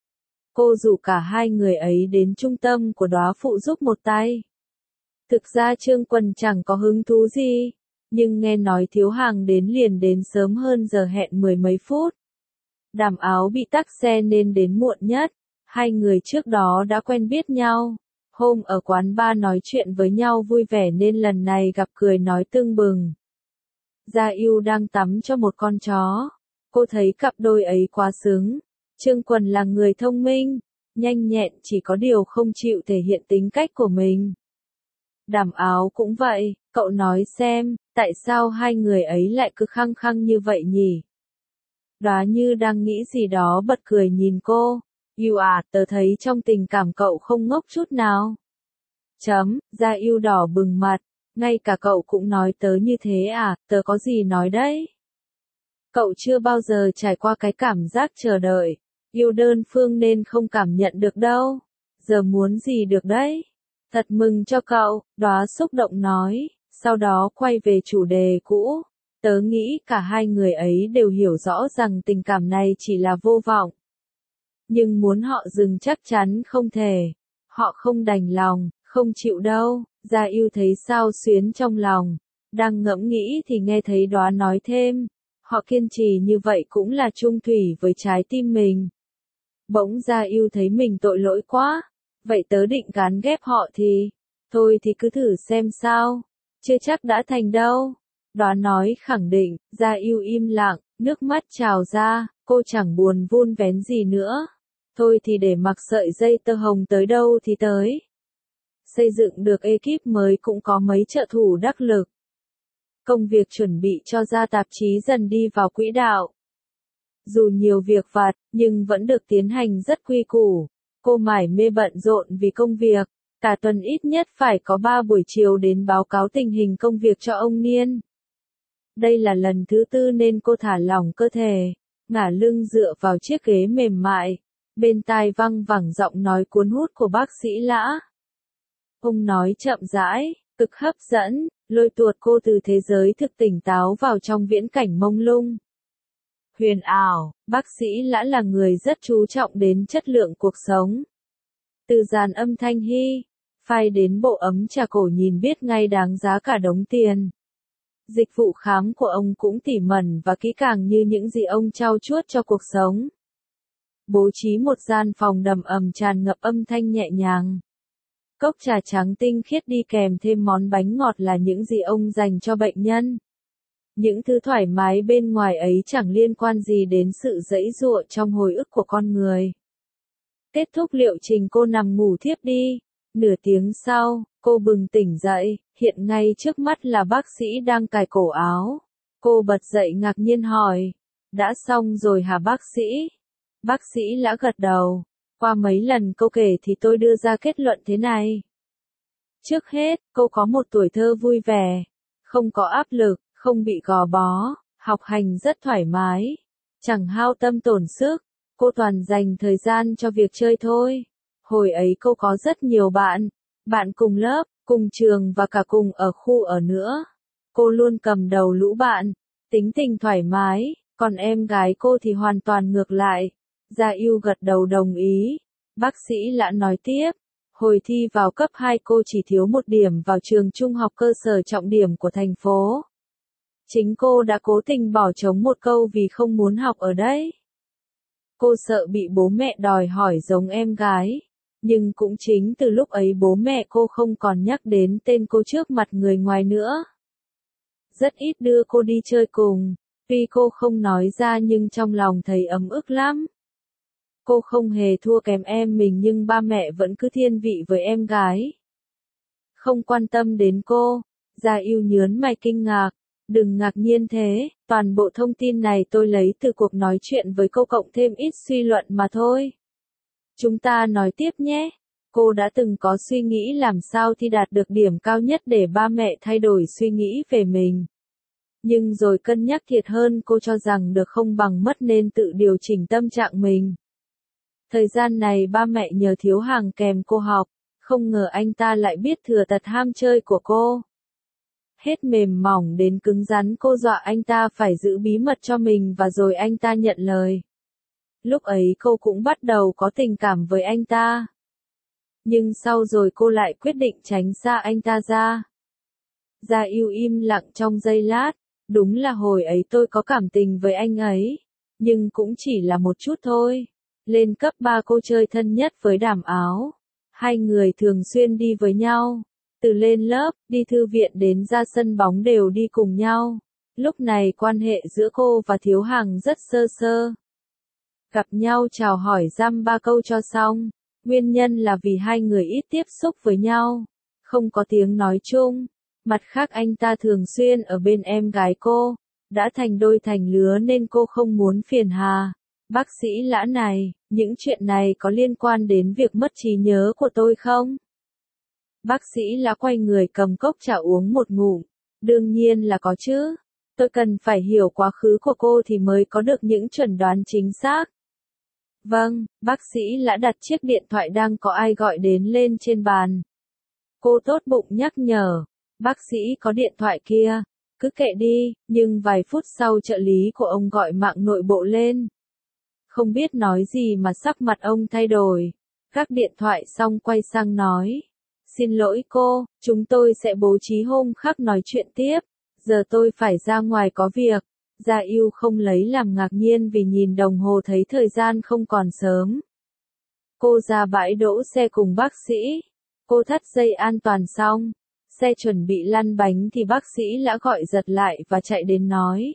Speaker 1: Cô rủ cả hai người ấy đến trung tâm của Đóa phụ giúp một tay. Thực ra Trương Quần chẳng có hứng thú gì, nhưng nghe nói thiếu hàng đến liền đến sớm hơn giờ hẹn mười mấy phút. Đàm Áo bị tắc xe nên đến muộn nhất, hai người trước đó đã quen biết nhau. Hôm ở quán bar nói chuyện với nhau vui vẻ nên lần này gặp cười nói tưng bừng. Gia Yêu đang tắm cho một con chó. Cô thấy cặp đôi ấy quá sướng. Trương Quần là người thông minh, nhanh nhẹn chỉ có điều không chịu thể hiện tính cách của mình. Đàm Áo cũng vậy, cậu nói xem, tại sao hai người ấy lại cứ khăng khăng như vậy nhỉ? Đóa Như đang nghĩ gì đó bật cười nhìn cô. Yêu à, tớ thấy trong tình cảm cậu không ngốc chút nào. Chấm, Gia Yêu đỏ bừng mặt, ngay cả cậu cũng nói tớ như thế à, tớ có gì nói đấy? Cậu chưa bao giờ trải qua cái cảm giác chờ đợi, yêu đơn phương nên không cảm nhận được đâu. Giờ muốn gì được đấy? Thật mừng cho cậu, Đóa xúc động nói, sau đó quay về chủ đề cũ. Tớ nghĩ cả hai người ấy đều hiểu rõ rằng tình cảm này chỉ là vô vọng. Nhưng muốn họ dừng chắc chắn không thể. Họ không đành lòng, không chịu đâu. Gia Yêu thấy sao xuyến trong lòng. Đang ngẫm nghĩ thì nghe thấy Đóa nói thêm. Họ kiên trì như vậy cũng là chung thủy với trái tim mình. Bỗng Gia Yêu thấy mình tội lỗi quá. Vậy tớ định gán ghép họ thì. Thôi thì cứ thử xem sao. Chưa chắc đã thành đâu. Đóa nói khẳng định. Gia Yêu im lặng, nước mắt trào ra. Cô chẳng buồn vun vén gì nữa. Thôi thì để mặc sợi dây tơ hồng tới đâu thì tới. Xây dựng được ekip mới cũng có mấy trợ thủ đắc lực. Công việc chuẩn bị cho ra tạp chí dần đi vào quỹ đạo. Dù nhiều việc vặt, nhưng vẫn được tiến hành rất quy củ. Cô mải mê bận rộn vì công việc. Cả tuần ít nhất phải có ba buổi chiều đến báo cáo tình hình công việc cho ông Niên. Đây là lần thứ tư nên cô thả lỏng cơ thể, ngả lưng dựa vào chiếc ghế mềm mại. Bên tai văng vẳng giọng nói cuốn hút của bác sĩ Lã. Ông nói chậm rãi, cực hấp dẫn, lôi tuột cô từ thế giới thực tỉnh táo vào trong viễn cảnh mông lung. Huyền ảo, bác sĩ Lã là người rất chú trọng đến chất lượng cuộc sống. Từ dàn âm thanh hi, phai đến bộ ấm trà cổ nhìn biết ngay đáng giá cả đống tiền. Dịch vụ khám của ông cũng tỉ mẩn và kỹ càng như những gì ông trau chuốt cho cuộc sống. Bố trí một gian phòng đầm ầm tràn ngập âm thanh nhẹ nhàng. Cốc trà trắng tinh khiết đi kèm thêm món bánh ngọt là những gì ông dành cho bệnh nhân. Những thứ thoải mái bên ngoài ấy chẳng liên quan gì đến sự giãy giụa trong hồi ức của con người. Kết thúc liệu trình cô nằm ngủ thiếp đi. Nửa tiếng sau, cô bừng tỉnh dậy, hiện ngay trước mắt là bác sĩ đang cài cổ áo. Cô bật dậy ngạc nhiên hỏi, đã xong rồi hả bác sĩ? Bác sĩ Lã gật đầu, qua mấy lần cô kể thì tôi đưa ra kết luận thế này. Trước hết, cô có một tuổi thơ vui vẻ, không có áp lực, không bị gò bó, học hành rất thoải mái, chẳng hao tâm tổn sức, cô toàn dành thời gian cho việc chơi thôi. Hồi ấy cô có rất nhiều bạn, bạn cùng lớp, cùng trường và cả cùng ở khu ở nữa. Cô luôn cầm đầu lũ bạn, tính tình thoải mái, còn em gái cô thì hoàn toàn ngược lại. Gia Yêu gật đầu đồng ý. Bác sĩ Lã nói tiếp, hồi thi vào cấp hai cô chỉ thiếu một điểm vào trường trung học cơ sở trọng điểm của thành phố. Chính cô đã cố tình bỏ trống một câu vì không muốn học ở đấy. Cô sợ bị bố mẹ đòi hỏi giống em gái. Nhưng cũng chính từ lúc ấy bố mẹ cô không còn nhắc đến tên cô trước mặt người ngoài nữa. Rất ít đưa cô đi chơi cùng, tuy cô không nói ra nhưng trong lòng thấy ấm ức lắm. Cô không hề thua kém em mình nhưng ba mẹ vẫn cứ thiên vị với em gái. Không quan tâm đến cô, Gia Yêu nhớn mày kinh ngạc. Đừng ngạc nhiên thế, toàn bộ thông tin này tôi lấy từ cuộc nói chuyện với cô cộng thêm ít suy luận mà thôi. Chúng ta nói tiếp nhé. Cô đã từng có suy nghĩ làm sao thì đạt được điểm cao nhất để ba mẹ thay đổi suy nghĩ về mình. Nhưng rồi cân nhắc thiệt hơn cô cho rằng được không bằng mất nên tự điều chỉnh tâm trạng mình. Thời gian này ba mẹ nhờ Thiếu Hàng kèm cô học, không ngờ anh ta lại biết thừa tật ham chơi của cô. Hết mềm mỏng đến cứng rắn cô dọa anh ta phải giữ bí mật cho mình và rồi anh ta nhận lời. Lúc ấy cô cũng bắt đầu có tình cảm với anh ta. Nhưng sau rồi cô lại quyết định tránh xa anh ta ra. Gia Yêu im lặng trong giây lát, đúng là hồi ấy tôi có cảm tình với anh ấy, nhưng cũng chỉ là một chút thôi. Lên cấp ba cô chơi thân nhất với Đàm Áo. Hai người thường xuyên đi với nhau. Từ lên lớp, đi thư viện đến ra sân bóng đều đi cùng nhau. Lúc này quan hệ giữa cô và Thiếu Hàng rất sơ sơ. Gặp nhau chào hỏi dăm ba câu cho xong. Nguyên nhân là vì hai người ít tiếp xúc với nhau. Không có tiếng nói chung. Mặt khác anh ta thường xuyên ở bên em gái cô. Đã thành đôi thành lứa nên cô không muốn phiền hà. Bác sĩ Lã này, những chuyện này có liên quan đến việc mất trí nhớ của tôi không? Bác sĩ Lã quay người cầm cốc trà uống một ngụm. Đương nhiên là có chứ. Tôi cần phải hiểu quá khứ của cô thì mới có được những chuẩn đoán chính xác. Vâng, bác sĩ Lã đặt chiếc điện thoại đang có ai gọi đến lên trên bàn. Cô tốt bụng nhắc nhở. Bác sĩ có điện thoại kia. Cứ kệ đi, nhưng vài phút sau trợ lý của ông gọi mạng nội bộ lên. Không biết nói gì mà sắc mặt ông thay đổi. Gác điện thoại xong quay sang nói. Xin lỗi cô, chúng tôi sẽ bố trí hôm khác nói chuyện tiếp. Giờ tôi phải ra ngoài có việc. Gia Yêu không lấy làm ngạc nhiên vì nhìn đồng hồ thấy thời gian không còn sớm. Cô ra bãi đỗ xe cùng bác sĩ. Cô thắt dây an toàn xong. Xe chuẩn bị lăn bánh thì bác sĩ Lã gọi giật lại và chạy đến nói.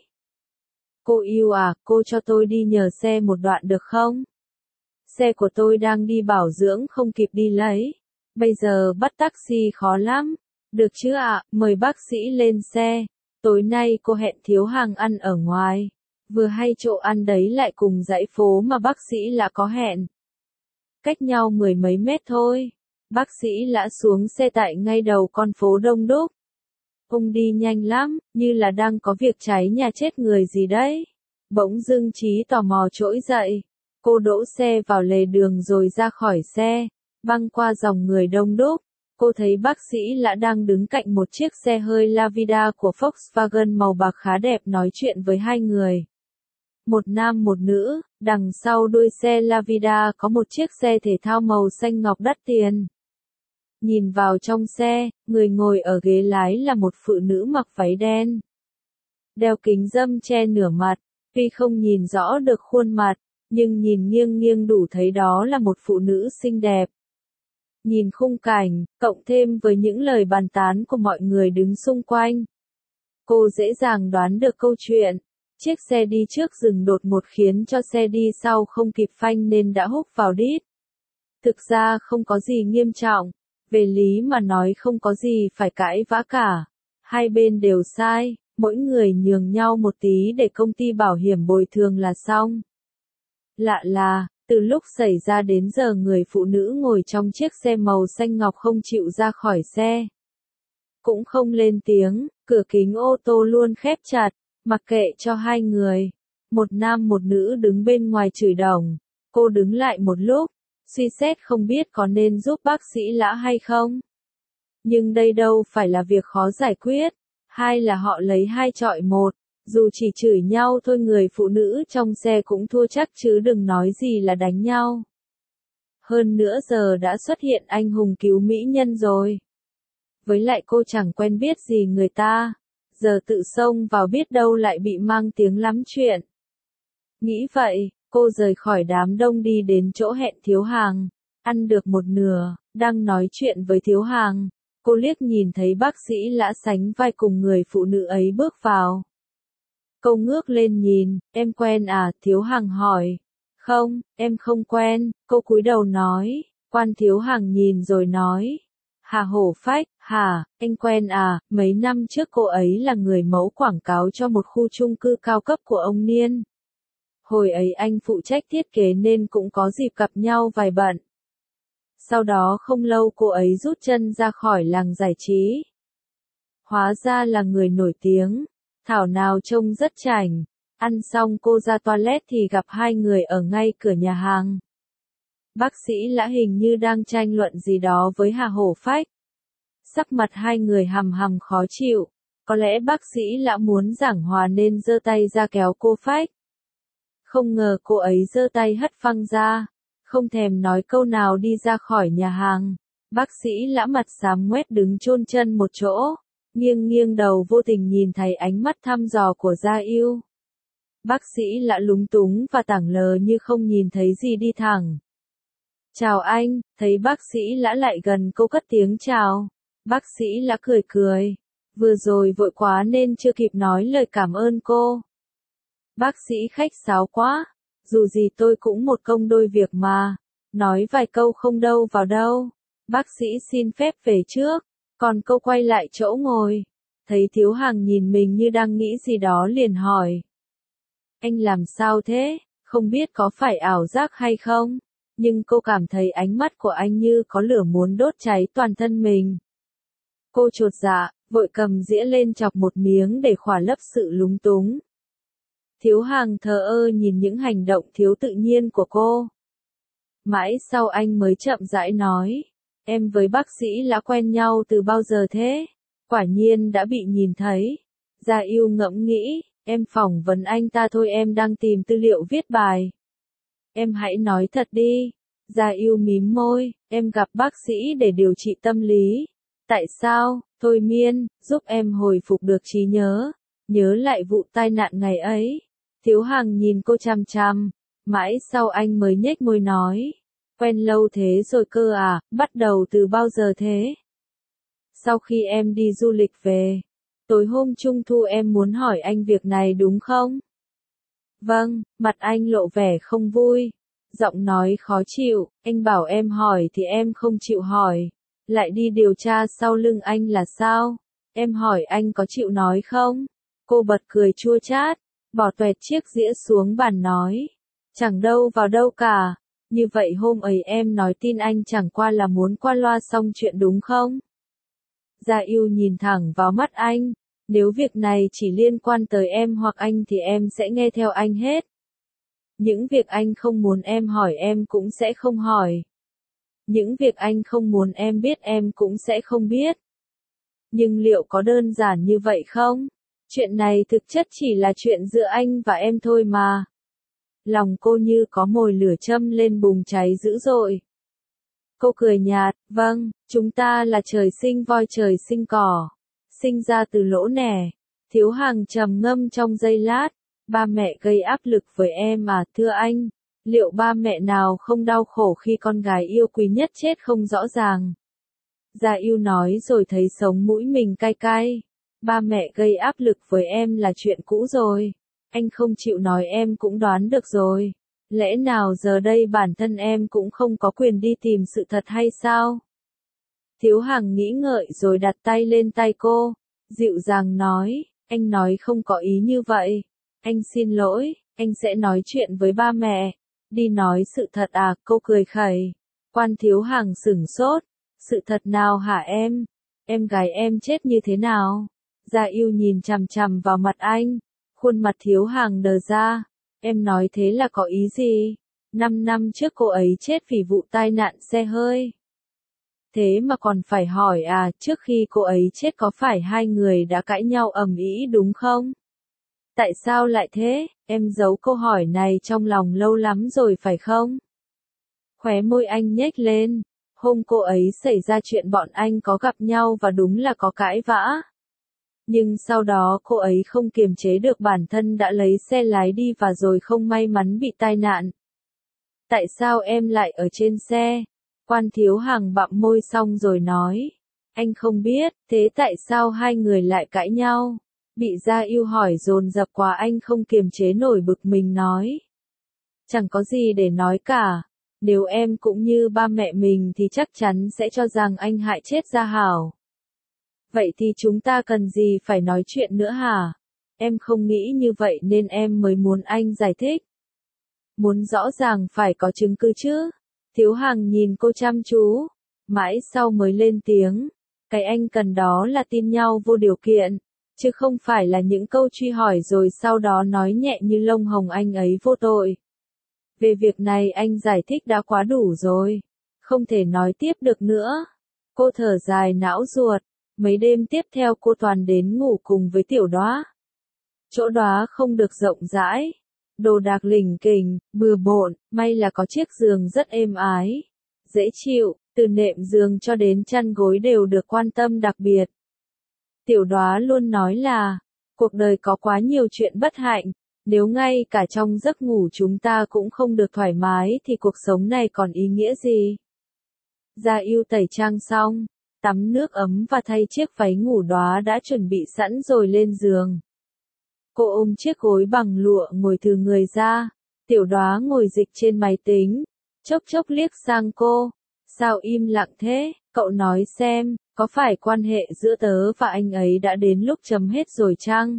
Speaker 1: Cô Yêu à, cô cho tôi đi nhờ xe một đoạn được không? Xe của tôi đang đi bảo dưỡng không kịp đi lấy. Bây giờ bắt taxi khó lắm. Được chứ ạ, à, mời bác sĩ lên xe. Tối nay cô hẹn Thiếu Hàng ăn ở ngoài. Vừa hay chỗ ăn đấy lại cùng dãy phố mà bác sĩ Lã có hẹn. Cách nhau mười mấy mét thôi. Bác sĩ Lã xuống xe tại ngay đầu con phố đông đúc. Ông đi nhanh lắm, như là đang có việc cháy nhà chết người gì đấy. Bỗng dưng Trí tò mò trỗi dậy. Cô đỗ xe vào lề đường rồi ra khỏi xe, băng qua dòng người đông đúc. Cô thấy bác sĩ Lã đang đứng cạnh một chiếc xe hơi Lavida của Volkswagen màu bạc khá đẹp nói chuyện với hai người. Một nam một nữ, đằng sau đuôi xe Lavida có một chiếc xe thể thao màu xanh ngọc đắt tiền. Nhìn vào trong xe, người ngồi ở ghế lái là một phụ nữ mặc váy đen. Đeo kính râm che nửa mặt, tuy không nhìn rõ được khuôn mặt, nhưng nhìn nghiêng nghiêng đủ thấy đó là một phụ nữ xinh đẹp. Nhìn khung cảnh, cộng thêm với những lời bàn tán của mọi người đứng xung quanh. Cô dễ dàng đoán được câu chuyện. Chiếc xe đi trước dừng đột ngột khiến cho xe đi sau không kịp phanh nên đã húc vào đít. Thực ra không có gì nghiêm trọng. Về lý mà nói không có gì phải cãi vã cả. Hai bên đều sai, mỗi người nhường nhau một tí để công ty bảo hiểm bồi thường là xong. Lạ là, từ lúc xảy ra đến giờ người phụ nữ ngồi trong chiếc xe màu xanh ngọc không chịu ra khỏi xe. Cũng không lên tiếng, cửa kính ô tô luôn khép chặt, mặc kệ cho hai người. Một nam một nữ đứng bên ngoài chửi đồng. Cô đứng lại một lúc, suy xét không biết có nên giúp bác sĩ Lã hay không. Nhưng đây đâu phải là việc khó giải quyết. Hai là họ lấy hai chọi một. Dù chỉ chửi nhau thôi người phụ nữ trong xe cũng thua chắc chứ đừng nói gì là đánh nhau. Hơn nữa giờ đã xuất hiện anh hùng cứu mỹ nhân rồi. Với lại cô chẳng quen biết gì người ta. Giờ tự xông vào biết đâu lại bị mang tiếng lắm chuyện. Nghĩ vậy, cô rời khỏi đám đông đi đến chỗ hẹn Thiếu Hàng. Ăn được một nửa, đang nói chuyện với Thiếu Hàng, cô liếc nhìn thấy bác sĩ Lã sánh vai cùng người phụ nữ ấy bước vào. Cô ngước lên nhìn, em quen à, Thiếu Hàng hỏi. Không, em không quen, cô cúi đầu nói. Quan Thiếu Hàng nhìn rồi nói. Hà Hổ Phách, hả, anh quen à, mấy năm trước cô ấy là người mẫu quảng cáo cho một khu chung cư cao cấp của ông Niên. Hồi ấy anh phụ trách thiết kế nên cũng có dịp gặp nhau vài bận. Sau đó không lâu cô ấy rút chân ra khỏi làng giải trí. Hóa ra là người nổi tiếng, thảo nào trông rất chảnh. Ăn xong cô ra toilet thì gặp hai người ở ngay cửa nhà hàng. Bác sĩ Lã hình như đang tranh luận gì đó với Hà Hổ Phách. Sắc mặt hai người hằm hằm khó chịu, có lẽ bác sĩ Lã muốn giảng hòa nên giơ tay ra kéo cô Phách. Không ngờ cô ấy giơ tay hất phăng ra, không thèm nói câu nào đi ra khỏi nhà hàng. Bác sĩ Lã mặt xám ngoét đứng chôn chân một chỗ, nghiêng nghiêng đầu vô tình nhìn thấy ánh mắt thăm dò của Gia Yêu. Bác sĩ Lã lúng túng và tảng lờ như không nhìn thấy gì đi thẳng. Chào anh, thấy bác sĩ Lã lại gần cô cất tiếng chào. Bác sĩ Lã cười cười. Vừa rồi vội quá nên chưa kịp nói lời cảm ơn cô. Bác sĩ khách sáo quá. Dù gì tôi cũng một công đôi việc mà. Nói vài câu không đâu vào đâu. Bác sĩ xin phép về trước. Còn cô quay lại chỗ ngồi. Thấy Thiếu Hàng nhìn mình như đang nghĩ gì đó liền hỏi. Anh làm sao thế? Không biết có phải ảo giác hay không? Nhưng cô cảm thấy ánh mắt của anh như có lửa muốn đốt cháy toàn thân mình. Cô chột dạ, vội cầm dĩa lên chọc một miếng để khỏa lấp sự lúng túng. Thiếu Hàng thờ ơ nhìn những hành động thiếu tự nhiên của cô. Mãi sau anh mới chậm rãi nói, em với bác sĩ Lã quen nhau từ bao giờ thế? Quả nhiên đã bị nhìn thấy. Gia Yêu ngẫm nghĩ, em phỏng vấn anh ta thôi, em đang tìm tư liệu viết bài. Em hãy nói thật đi. Gia Yêu mím môi, em gặp bác sĩ để điều trị tâm lý. Tại sao? Thôi miên, giúp em hồi phục được trí nhớ. Nhớ lại vụ tai nạn ngày ấy. Thiếu Hàng nhìn cô chằm chằm. Mãi sau anh mới nhếch môi nói. Quen lâu thế rồi cơ à, bắt đầu từ bao giờ thế? Sau khi em đi du lịch về. Tối hôm Trung thu em muốn hỏi anh việc này đúng không? Vâng, mặt anh lộ vẻ không vui. Giọng nói khó chịu, anh bảo em hỏi thì em không chịu hỏi. Lại đi điều tra sau lưng anh là sao? Em hỏi anh có chịu nói không? Cô bật cười chua chát, bỏ toẹt chiếc dĩa xuống bàn nói. Chẳng đâu vào đâu cả. Như vậy hôm ấy em nói tin anh chẳng qua là muốn qua loa xong chuyện đúng không? Gia Yêu nhìn thẳng vào mắt anh. Nếu việc này chỉ liên quan tới em hoặc anh thì em sẽ nghe theo anh hết. Những việc anh không muốn em hỏi em cũng sẽ không hỏi. Những việc anh không muốn em biết em cũng sẽ không biết. Nhưng liệu có đơn giản như vậy không? Chuyện này thực chất chỉ là chuyện giữa anh và em thôi mà. Lòng cô như có mồi lửa châm lên bùng cháy dữ dội. Cô cười nhạt, vâng, chúng ta là trời sinh voi trời sinh cỏ. Sinh ra từ lỗ nẻ. Thiếu Hàng trầm ngâm trong giây lát. Ba mẹ gây áp lực với em à, thưa anh. Liệu ba mẹ nào không đau khổ khi con gái yêu quý nhất chết không rõ ràng? Gia Yêu nói rồi thấy sống mũi mình cay cay. Ba mẹ gây áp lực với em là chuyện cũ rồi. Anh không chịu nói em cũng đoán được rồi. Lẽ nào giờ đây bản thân em cũng không có quyền đi tìm sự thật hay sao? Thiếu Hàng nghĩ ngợi rồi đặt tay lên tay cô. Dịu dàng nói, anh nói không có ý như vậy. Anh xin lỗi, anh sẽ nói chuyện với ba mẹ. Đi nói sự thật à, cô cười khẩy. Quan Thiếu Hàng sửng sốt. Sự thật nào hả em? Em gái em chết như thế nào? Gia Yêu nhìn chằm chằm vào mặt anh. Khuôn mặt Thiếu Hàng đờ ra. Em nói thế là có ý gì? Năm năm trước cô ấy chết vì vụ tai nạn xe hơi. Thế mà còn phải hỏi à, trước khi cô ấy chết có phải hai người đã cãi nhau ầm ĩ đúng không? Tại sao lại thế? Em giấu câu hỏi này trong lòng lâu lắm rồi phải không? Khóe môi anh nhếch lên. Hôm cô ấy xảy ra chuyện bọn anh có gặp nhau và đúng là có cãi vã. Nhưng sau đó cô ấy không kiềm chế được bản thân đã lấy xe lái đi và rồi không may mắn bị tai nạn. Tại sao em lại ở trên xe? Quan Thiếu Hằng bặm môi xong rồi nói. Anh không biết, thế tại sao hai người lại cãi nhau? Bị Gia Yêu hỏi dồn dập quá anh không kiềm chế nổi bực mình nói. Chẳng có gì để nói cả. Nếu em cũng như ba mẹ mình thì chắc chắn sẽ cho rằng anh hại chết Gia Hảo. Vậy thì chúng ta cần gì phải nói chuyện nữa hả? Em không nghĩ như vậy nên em mới muốn anh giải thích. Muốn rõ ràng phải có chứng cứ chứ. Thiếu Hằng nhìn cô chăm chú. Mãi sau mới lên tiếng. Cái anh cần đó là tin nhau vô điều kiện. Chứ không phải là những câu truy hỏi rồi sau đó nói nhẹ như lông hồng anh ấy vô tội. Về việc này anh giải thích đã quá đủ rồi. Không thể nói tiếp được nữa. Cô thở dài não ruột. Mấy đêm tiếp theo cô toàn đến ngủ cùng với Tiểu Đóa. Chỗ đó không được rộng rãi. Đồ đạc lỉnh kỉnh, bừa bộn, may là có chiếc giường rất êm ái. Dễ chịu, từ nệm giường cho đến chăn gối đều được quan tâm đặc biệt. Tiểu Đóa luôn nói là, cuộc đời có quá nhiều chuyện bất hạnh, nếu ngay cả trong giấc ngủ chúng ta cũng không được thoải mái thì cuộc sống này còn ý nghĩa gì? Gia Yêu tẩy trang xong, tắm nước ấm và thay chiếc váy ngủ Đóa đã chuẩn bị sẵn rồi lên giường. Cô ôm chiếc gối bằng lụa ngồi từ người ra, Tiểu Đóa ngồi dịch trên máy tính, chốc chốc liếc sang cô, sao im lặng thế, cậu nói xem, có phải quan hệ giữa tớ và anh ấy đã đến lúc chấm hết rồi chăng?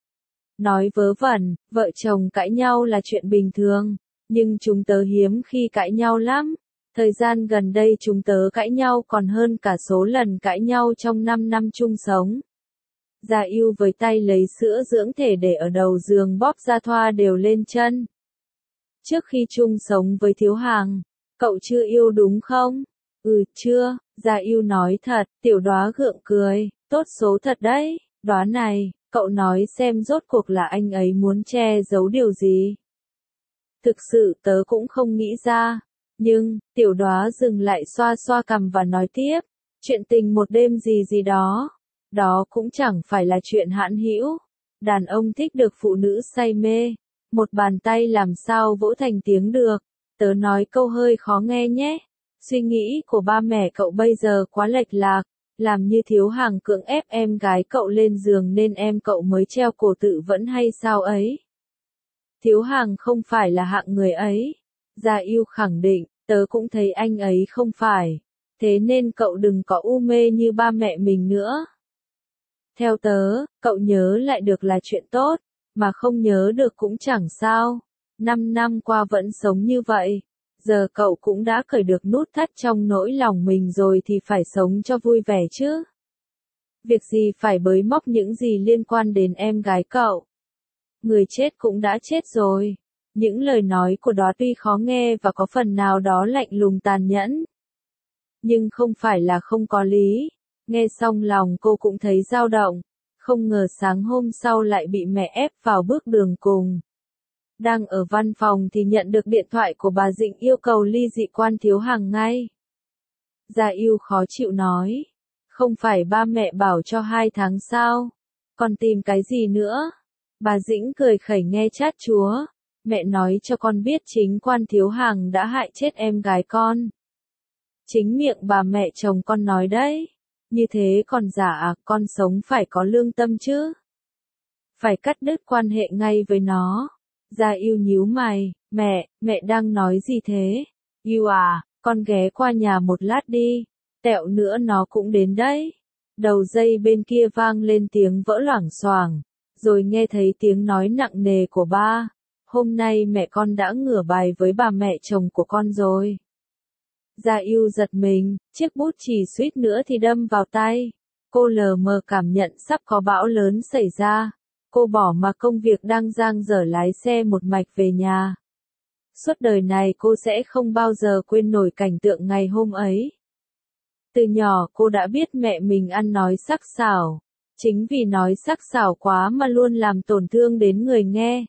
Speaker 1: Nói vớ vẩn, vợ chồng cãi nhau là chuyện bình thường, nhưng chúng tớ hiếm khi cãi nhau lắm. Thời gian gần đây chúng tớ cãi nhau còn hơn cả số lần cãi nhau trong năm năm chung sống. Gia Yêu với tay lấy sữa dưỡng thể để ở đầu giường bóp ra thoa đều lên chân. Trước khi chung sống với Thiếu Hằng, cậu chưa yêu đúng không? Ừ, chưa, Gia Yêu nói thật, Tiểu Đóa gượng cười, tốt số thật đấy, Đóa này, cậu nói xem rốt cuộc là anh ấy muốn che giấu điều gì? Thực sự tớ cũng không nghĩ ra, nhưng, Tiểu Đóa dừng lại xoa xoa cằm và nói tiếp, chuyện tình một đêm gì gì đó, đó cũng chẳng phải là chuyện hãn hữu, đàn ông thích được phụ nữ say mê, một bàn tay làm sao vỗ thành tiếng được, tớ nói câu hơi khó nghe nhé. Suy nghĩ của ba mẹ cậu bây giờ quá lệch lạc, làm như Thiếu Hằng cưỡng ép em gái cậu lên giường nên em cậu mới treo cổ tự vẫn hay sao ấy. Thiếu Hằng không phải là hạng người ấy. Gia Yêu khẳng định, tớ cũng thấy anh ấy không phải. Thế nên cậu đừng có u mê như ba mẹ mình nữa. Theo tớ, cậu nhớ lại được là chuyện tốt, mà không nhớ được cũng chẳng sao. Năm năm qua vẫn sống như vậy. Giờ cậu cũng đã cởi được nút thắt trong nỗi lòng mình rồi thì phải sống cho vui vẻ chứ. Việc gì phải bới móc những gì liên quan đến em gái cậu. Người chết cũng đã chết rồi. Những lời nói của đó tuy khó nghe và có phần nào đó lạnh lùng tàn nhẫn. Nhưng không phải là không có lý. Nghe xong lòng cô cũng thấy dao động. Không ngờ sáng hôm sau lại bị mẹ ép vào bước đường cùng. Đang ở văn phòng thì nhận được điện thoại của bà Dịnh yêu cầu ly dị Quan Thiếu Hằng ngay. Gia Yêu khó chịu nói. Không phải ba mẹ bảo cho hai tháng sao? Còn tìm cái gì nữa? Bà Dĩnh cười khẩy nghe chát chúa. Mẹ nói cho con biết chính Quan Thiếu Hằng đã hại chết em gái con. Chính miệng bà mẹ chồng con nói đấy. Như thế còn giả à, con sống phải có lương tâm chứ. Phải cắt đứt quan hệ ngay với nó. Gia Yêu nhíu mày, mẹ, mẹ đang nói gì thế? Yêu à, con ghé qua nhà một lát đi, tẹo nữa nó cũng đến đấy. Đầu dây bên kia vang lên tiếng vỡ loảng xoảng, rồi nghe thấy tiếng nói nặng nề của ba. Hôm nay mẹ con đã ngửa bài với bà mẹ chồng của con rồi. Gia Yêu giật mình, chiếc bút chì suýt nữa thì đâm vào tay. Cô lờ mờ cảm nhận sắp có bão lớn xảy ra. Cô bỏ mặc công việc đang dang dở lái xe một mạch về nhà. Suốt đời này cô sẽ không bao giờ quên nổi cảnh tượng ngày hôm ấy. Từ nhỏ cô đã biết mẹ mình ăn nói sắc sảo. Chính vì nói sắc sảo quá mà luôn làm tổn thương đến người nghe.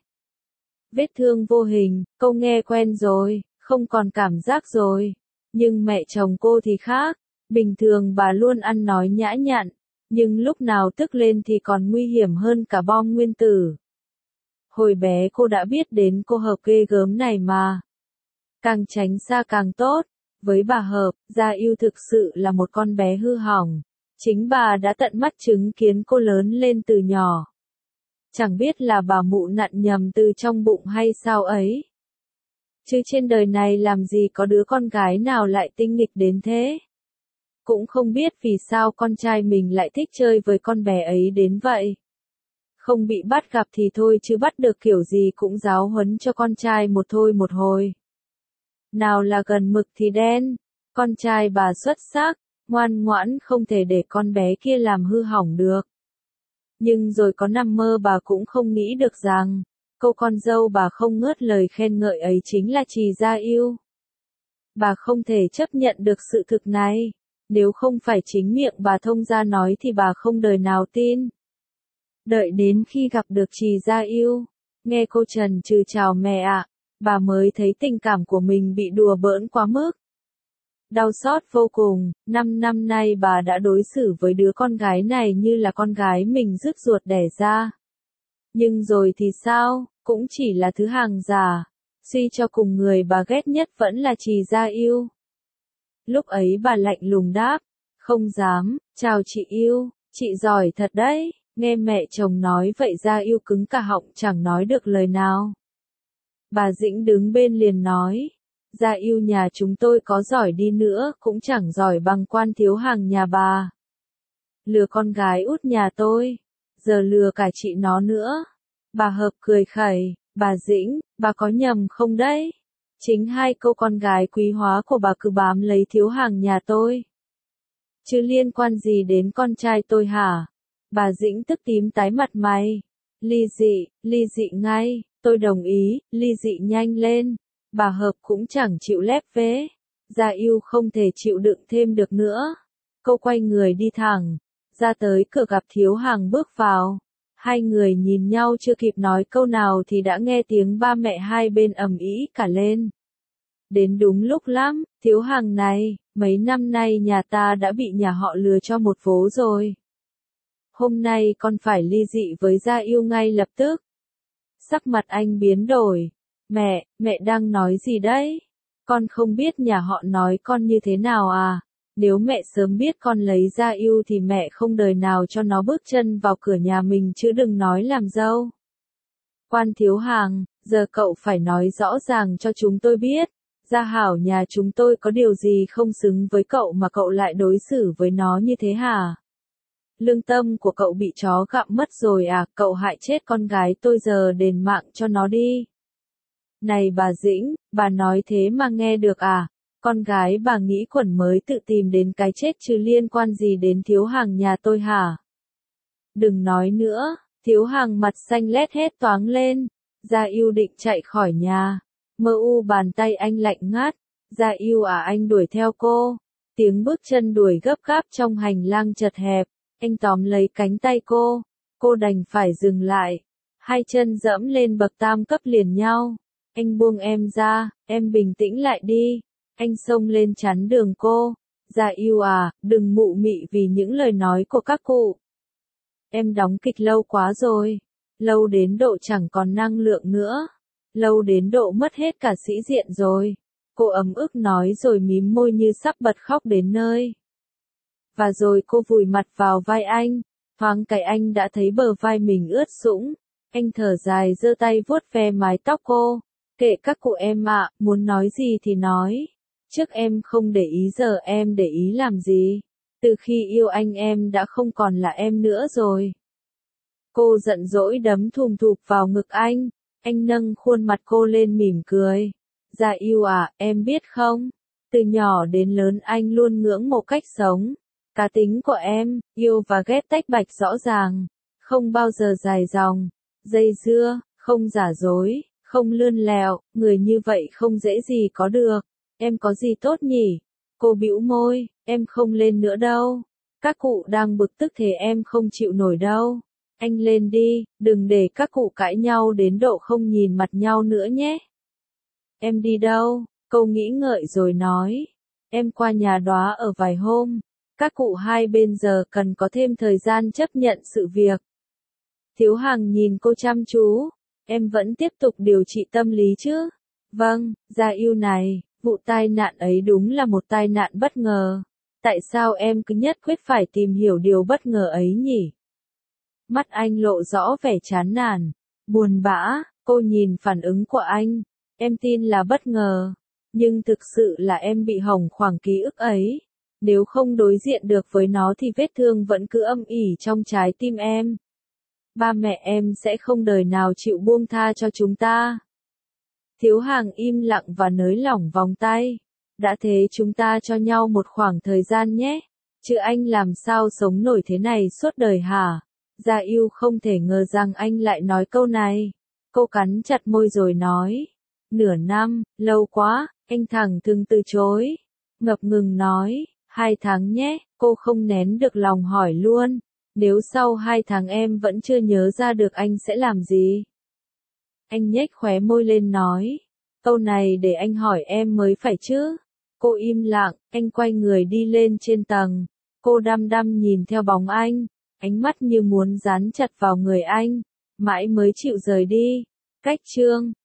Speaker 1: Vết thương vô hình, cô nghe quen rồi, không còn cảm giác rồi. Nhưng mẹ chồng cô thì khác. Bình thường bà luôn ăn nói nhã nhặn. Nhưng lúc nào tức lên thì còn nguy hiểm hơn cả bom nguyên tử. Hồi bé cô đã biết đến cô hợp ghê gớm này mà. Càng tránh xa càng tốt. Với bà Hợp, Gia Yêu thực sự là một con bé hư hỏng. Chính bà đã tận mắt chứng kiến cô lớn lên từ nhỏ. Chẳng biết là bà mụ nặn nhầm từ trong bụng hay sao ấy. Chứ trên đời này làm gì có đứa con gái nào lại tinh nghịch đến thế. Cũng không biết vì sao con trai mình lại thích chơi với con bé ấy đến vậy. Không bị bắt gặp thì thôi chứ bắt được kiểu gì cũng giáo huấn cho con trai một thôi một hồi. Nào là gần mực thì đen, con trai bà xuất sắc, ngoan ngoãn không thể để con bé kia làm hư hỏng được. Nhưng rồi có nằm mơ bà cũng không nghĩ được rằng, cô con dâu bà không ngớt lời khen ngợi ấy chính là Trì Gia Yêu. Bà không thể chấp nhận được sự thực này, nếu không phải chính miệng bà thông ra nói thì bà không đời nào tin. Đợi đến khi gặp được Trì Gia Yêu, nghe cô Trần trừ chào mẹ ạ, bà mới thấy tình cảm của mình bị đùa bỡn quá mức. Đau xót vô cùng, năm năm nay bà đã đối xử với đứa con gái này như là con gái mình rứt ruột đẻ ra. Nhưng rồi thì sao, cũng chỉ là thứ hàng giả, suy cho cùng người bà ghét nhất vẫn là Trì Gia Yêu. Lúc ấy bà lạnh lùng đáp, không dám, chào chị Yêu, chị giỏi thật đấy, nghe mẹ chồng nói vậy Gia Yêu cứng cả họng chẳng nói được lời nào. Bà Dĩnh đứng bên liền nói, Gia Yêu nhà chúng tôi có giỏi đi nữa cũng chẳng giỏi bằng quan thiếu hàng nhà bà. Lừa con gái út nhà tôi, giờ lừa cả chị nó nữa. Bà Hợp cười khẩy, bà Dĩnh, bà có nhầm không đấy? Chính hai câu con gái quý hóa của bà cứ bám lấy thiếu hàng nhà tôi. Chứ liên quan gì đến con trai tôi hả? Bà Dĩnh tức tím tái mặt mày. Ly dị, ly dị ngay, tôi đồng ý, ly dị nhanh lên. Bà Hợp cũng chẳng chịu lép vế. Gia Yêu không thể chịu đựng thêm được nữa. Cô quay người đi thẳng, ra tới cửa gặp thiếu hàng bước vào. Hai người nhìn nhau chưa kịp nói câu nào thì đã nghe tiếng ba mẹ hai bên ầm ĩ cả lên. Đến đúng lúc lắm, thiếu hàng này, mấy năm nay nhà ta đã bị nhà họ lừa cho một vố rồi. Hôm nay con phải ly dị với Gia Yêu ngay lập tức. Sắc mặt anh biến đổi. Mẹ, mẹ đang nói gì đấy? Con không biết nhà họ nói con như thế nào à? Nếu mẹ sớm biết con lấy Gia Yêu thì mẹ không đời nào cho nó bước chân vào cửa nhà mình chứ đừng nói làm dâu. Quan thiếu hàng, giờ cậu phải nói rõ ràng cho chúng tôi biết. Gia Hảo nhà chúng tôi có điều gì không xứng với cậu mà cậu lại đối xử với nó như thế hả? Lương tâm của cậu bị chó gặm mất rồi à? Cậu hại chết con gái tôi giờ đền mạng cho nó đi. Này bà Dĩnh, bà nói thế mà nghe được à? Con gái bà nghĩ quẩn mới tự tìm đến cái chết chứ liên quan gì đến thiếu hàng nhà tôi hả? Đừng nói nữa, thiếu hàng mặt xanh lét hết toáng lên. Gia Yêu định chạy khỏi nhà. Mơ u bàn tay anh lạnh ngắt. Gia Yêu à, anh đuổi theo cô. Tiếng bước chân đuổi gấp gáp trong hành lang chật hẹp. Anh tóm lấy cánh tay cô. Cô đành phải dừng lại. Hai chân dẫm lên bậc tam cấp liền nhau. Anh buông em ra, em bình tĩnh lại đi. Anh xông lên chắn đường cô. Gia Yêu à, đừng mụ mị vì những lời nói của các cụ. Em đóng kịch lâu quá rồi. Lâu đến độ chẳng còn năng lượng nữa. Lâu đến độ mất hết cả sĩ diện rồi. Cô ấm ức nói rồi mím môi như sắp bật khóc đến nơi. Và rồi cô vùi mặt vào vai anh. Thoáng cái anh đã thấy bờ vai mình ướt sũng. Anh thở dài giơ tay vuốt ve mái tóc cô. Kệ các cụ em ạ, muốn nói gì thì nói. Trước em không để ý giờ em để ý làm gì. Từ khi yêu anh em đã không còn là em nữa rồi. Cô giận dỗi đấm thùm thụp vào ngực anh. Anh nâng khuôn mặt cô lên mỉm cười. Gia Yêu à, em biết không? Từ nhỏ đến lớn anh luôn ngưỡng mộ cách sống. Cá tính của em, yêu và ghét tách bạch rõ ràng. Không bao giờ dài dòng, dây dưa, không giả dối, không lươn lẹo, người như vậy không dễ gì có được. Em có gì tốt nhỉ? Cô bĩu môi, em không lên nữa đâu. Các cụ đang bực tức thế em không chịu nổi đâu. Anh lên đi, đừng để các cụ cãi nhau đến độ không nhìn mặt nhau nữa nhé. Em đi đâu? Cô nghĩ ngợi rồi nói. Em qua nhà Đóa ở vài hôm. Các cụ hai bên giờ cần có thêm thời gian chấp nhận sự việc. Thiếu hàng nhìn cô chăm chú. Em vẫn tiếp tục điều trị tâm lý chứ? Vâng, Gia Yêu này, Vụ tai nạn ấy đúng là một tai nạn bất ngờ. Tại sao em cứ nhất quyết phải tìm hiểu điều bất ngờ ấy nhỉ? Mắt anh lộ rõ vẻ chán nản, buồn bã. Cô nhìn phản ứng của anh. Em tin là bất ngờ. Nhưng thực sự là em bị hỏng khoảng ký ức ấy. Nếu không đối diện được với nó thì vết thương vẫn cứ âm ỉ trong trái tim em. Ba mẹ em sẽ không đời nào chịu buông tha cho chúng ta. Thiếu Hàng im lặng và nới lỏng vòng tay. Đã thế chúng ta cho nhau một khoảng thời gian nhé. Chứ anh làm sao sống nổi thế này suốt đời hả? Gia Yêu không thể ngờ rằng anh lại nói câu này. Cô cắn chặt môi rồi nói. Nửa năm, lâu quá, anh thẳng thừng từ chối. Ngập ngừng nói, hai tháng nhé, cô không nén được lòng hỏi luôn. Nếu sau hai tháng em vẫn chưa nhớ ra được anh sẽ làm gì? Anh nhếch khóe môi lên nói. Câu này để anh hỏi em mới phải chứ. Cô im lặng, anh quay người đi lên trên tầng. Cô đăm đăm nhìn theo bóng anh, ánh mắt như muốn dán chặt vào người anh, mãi mới chịu rời đi. Cách chương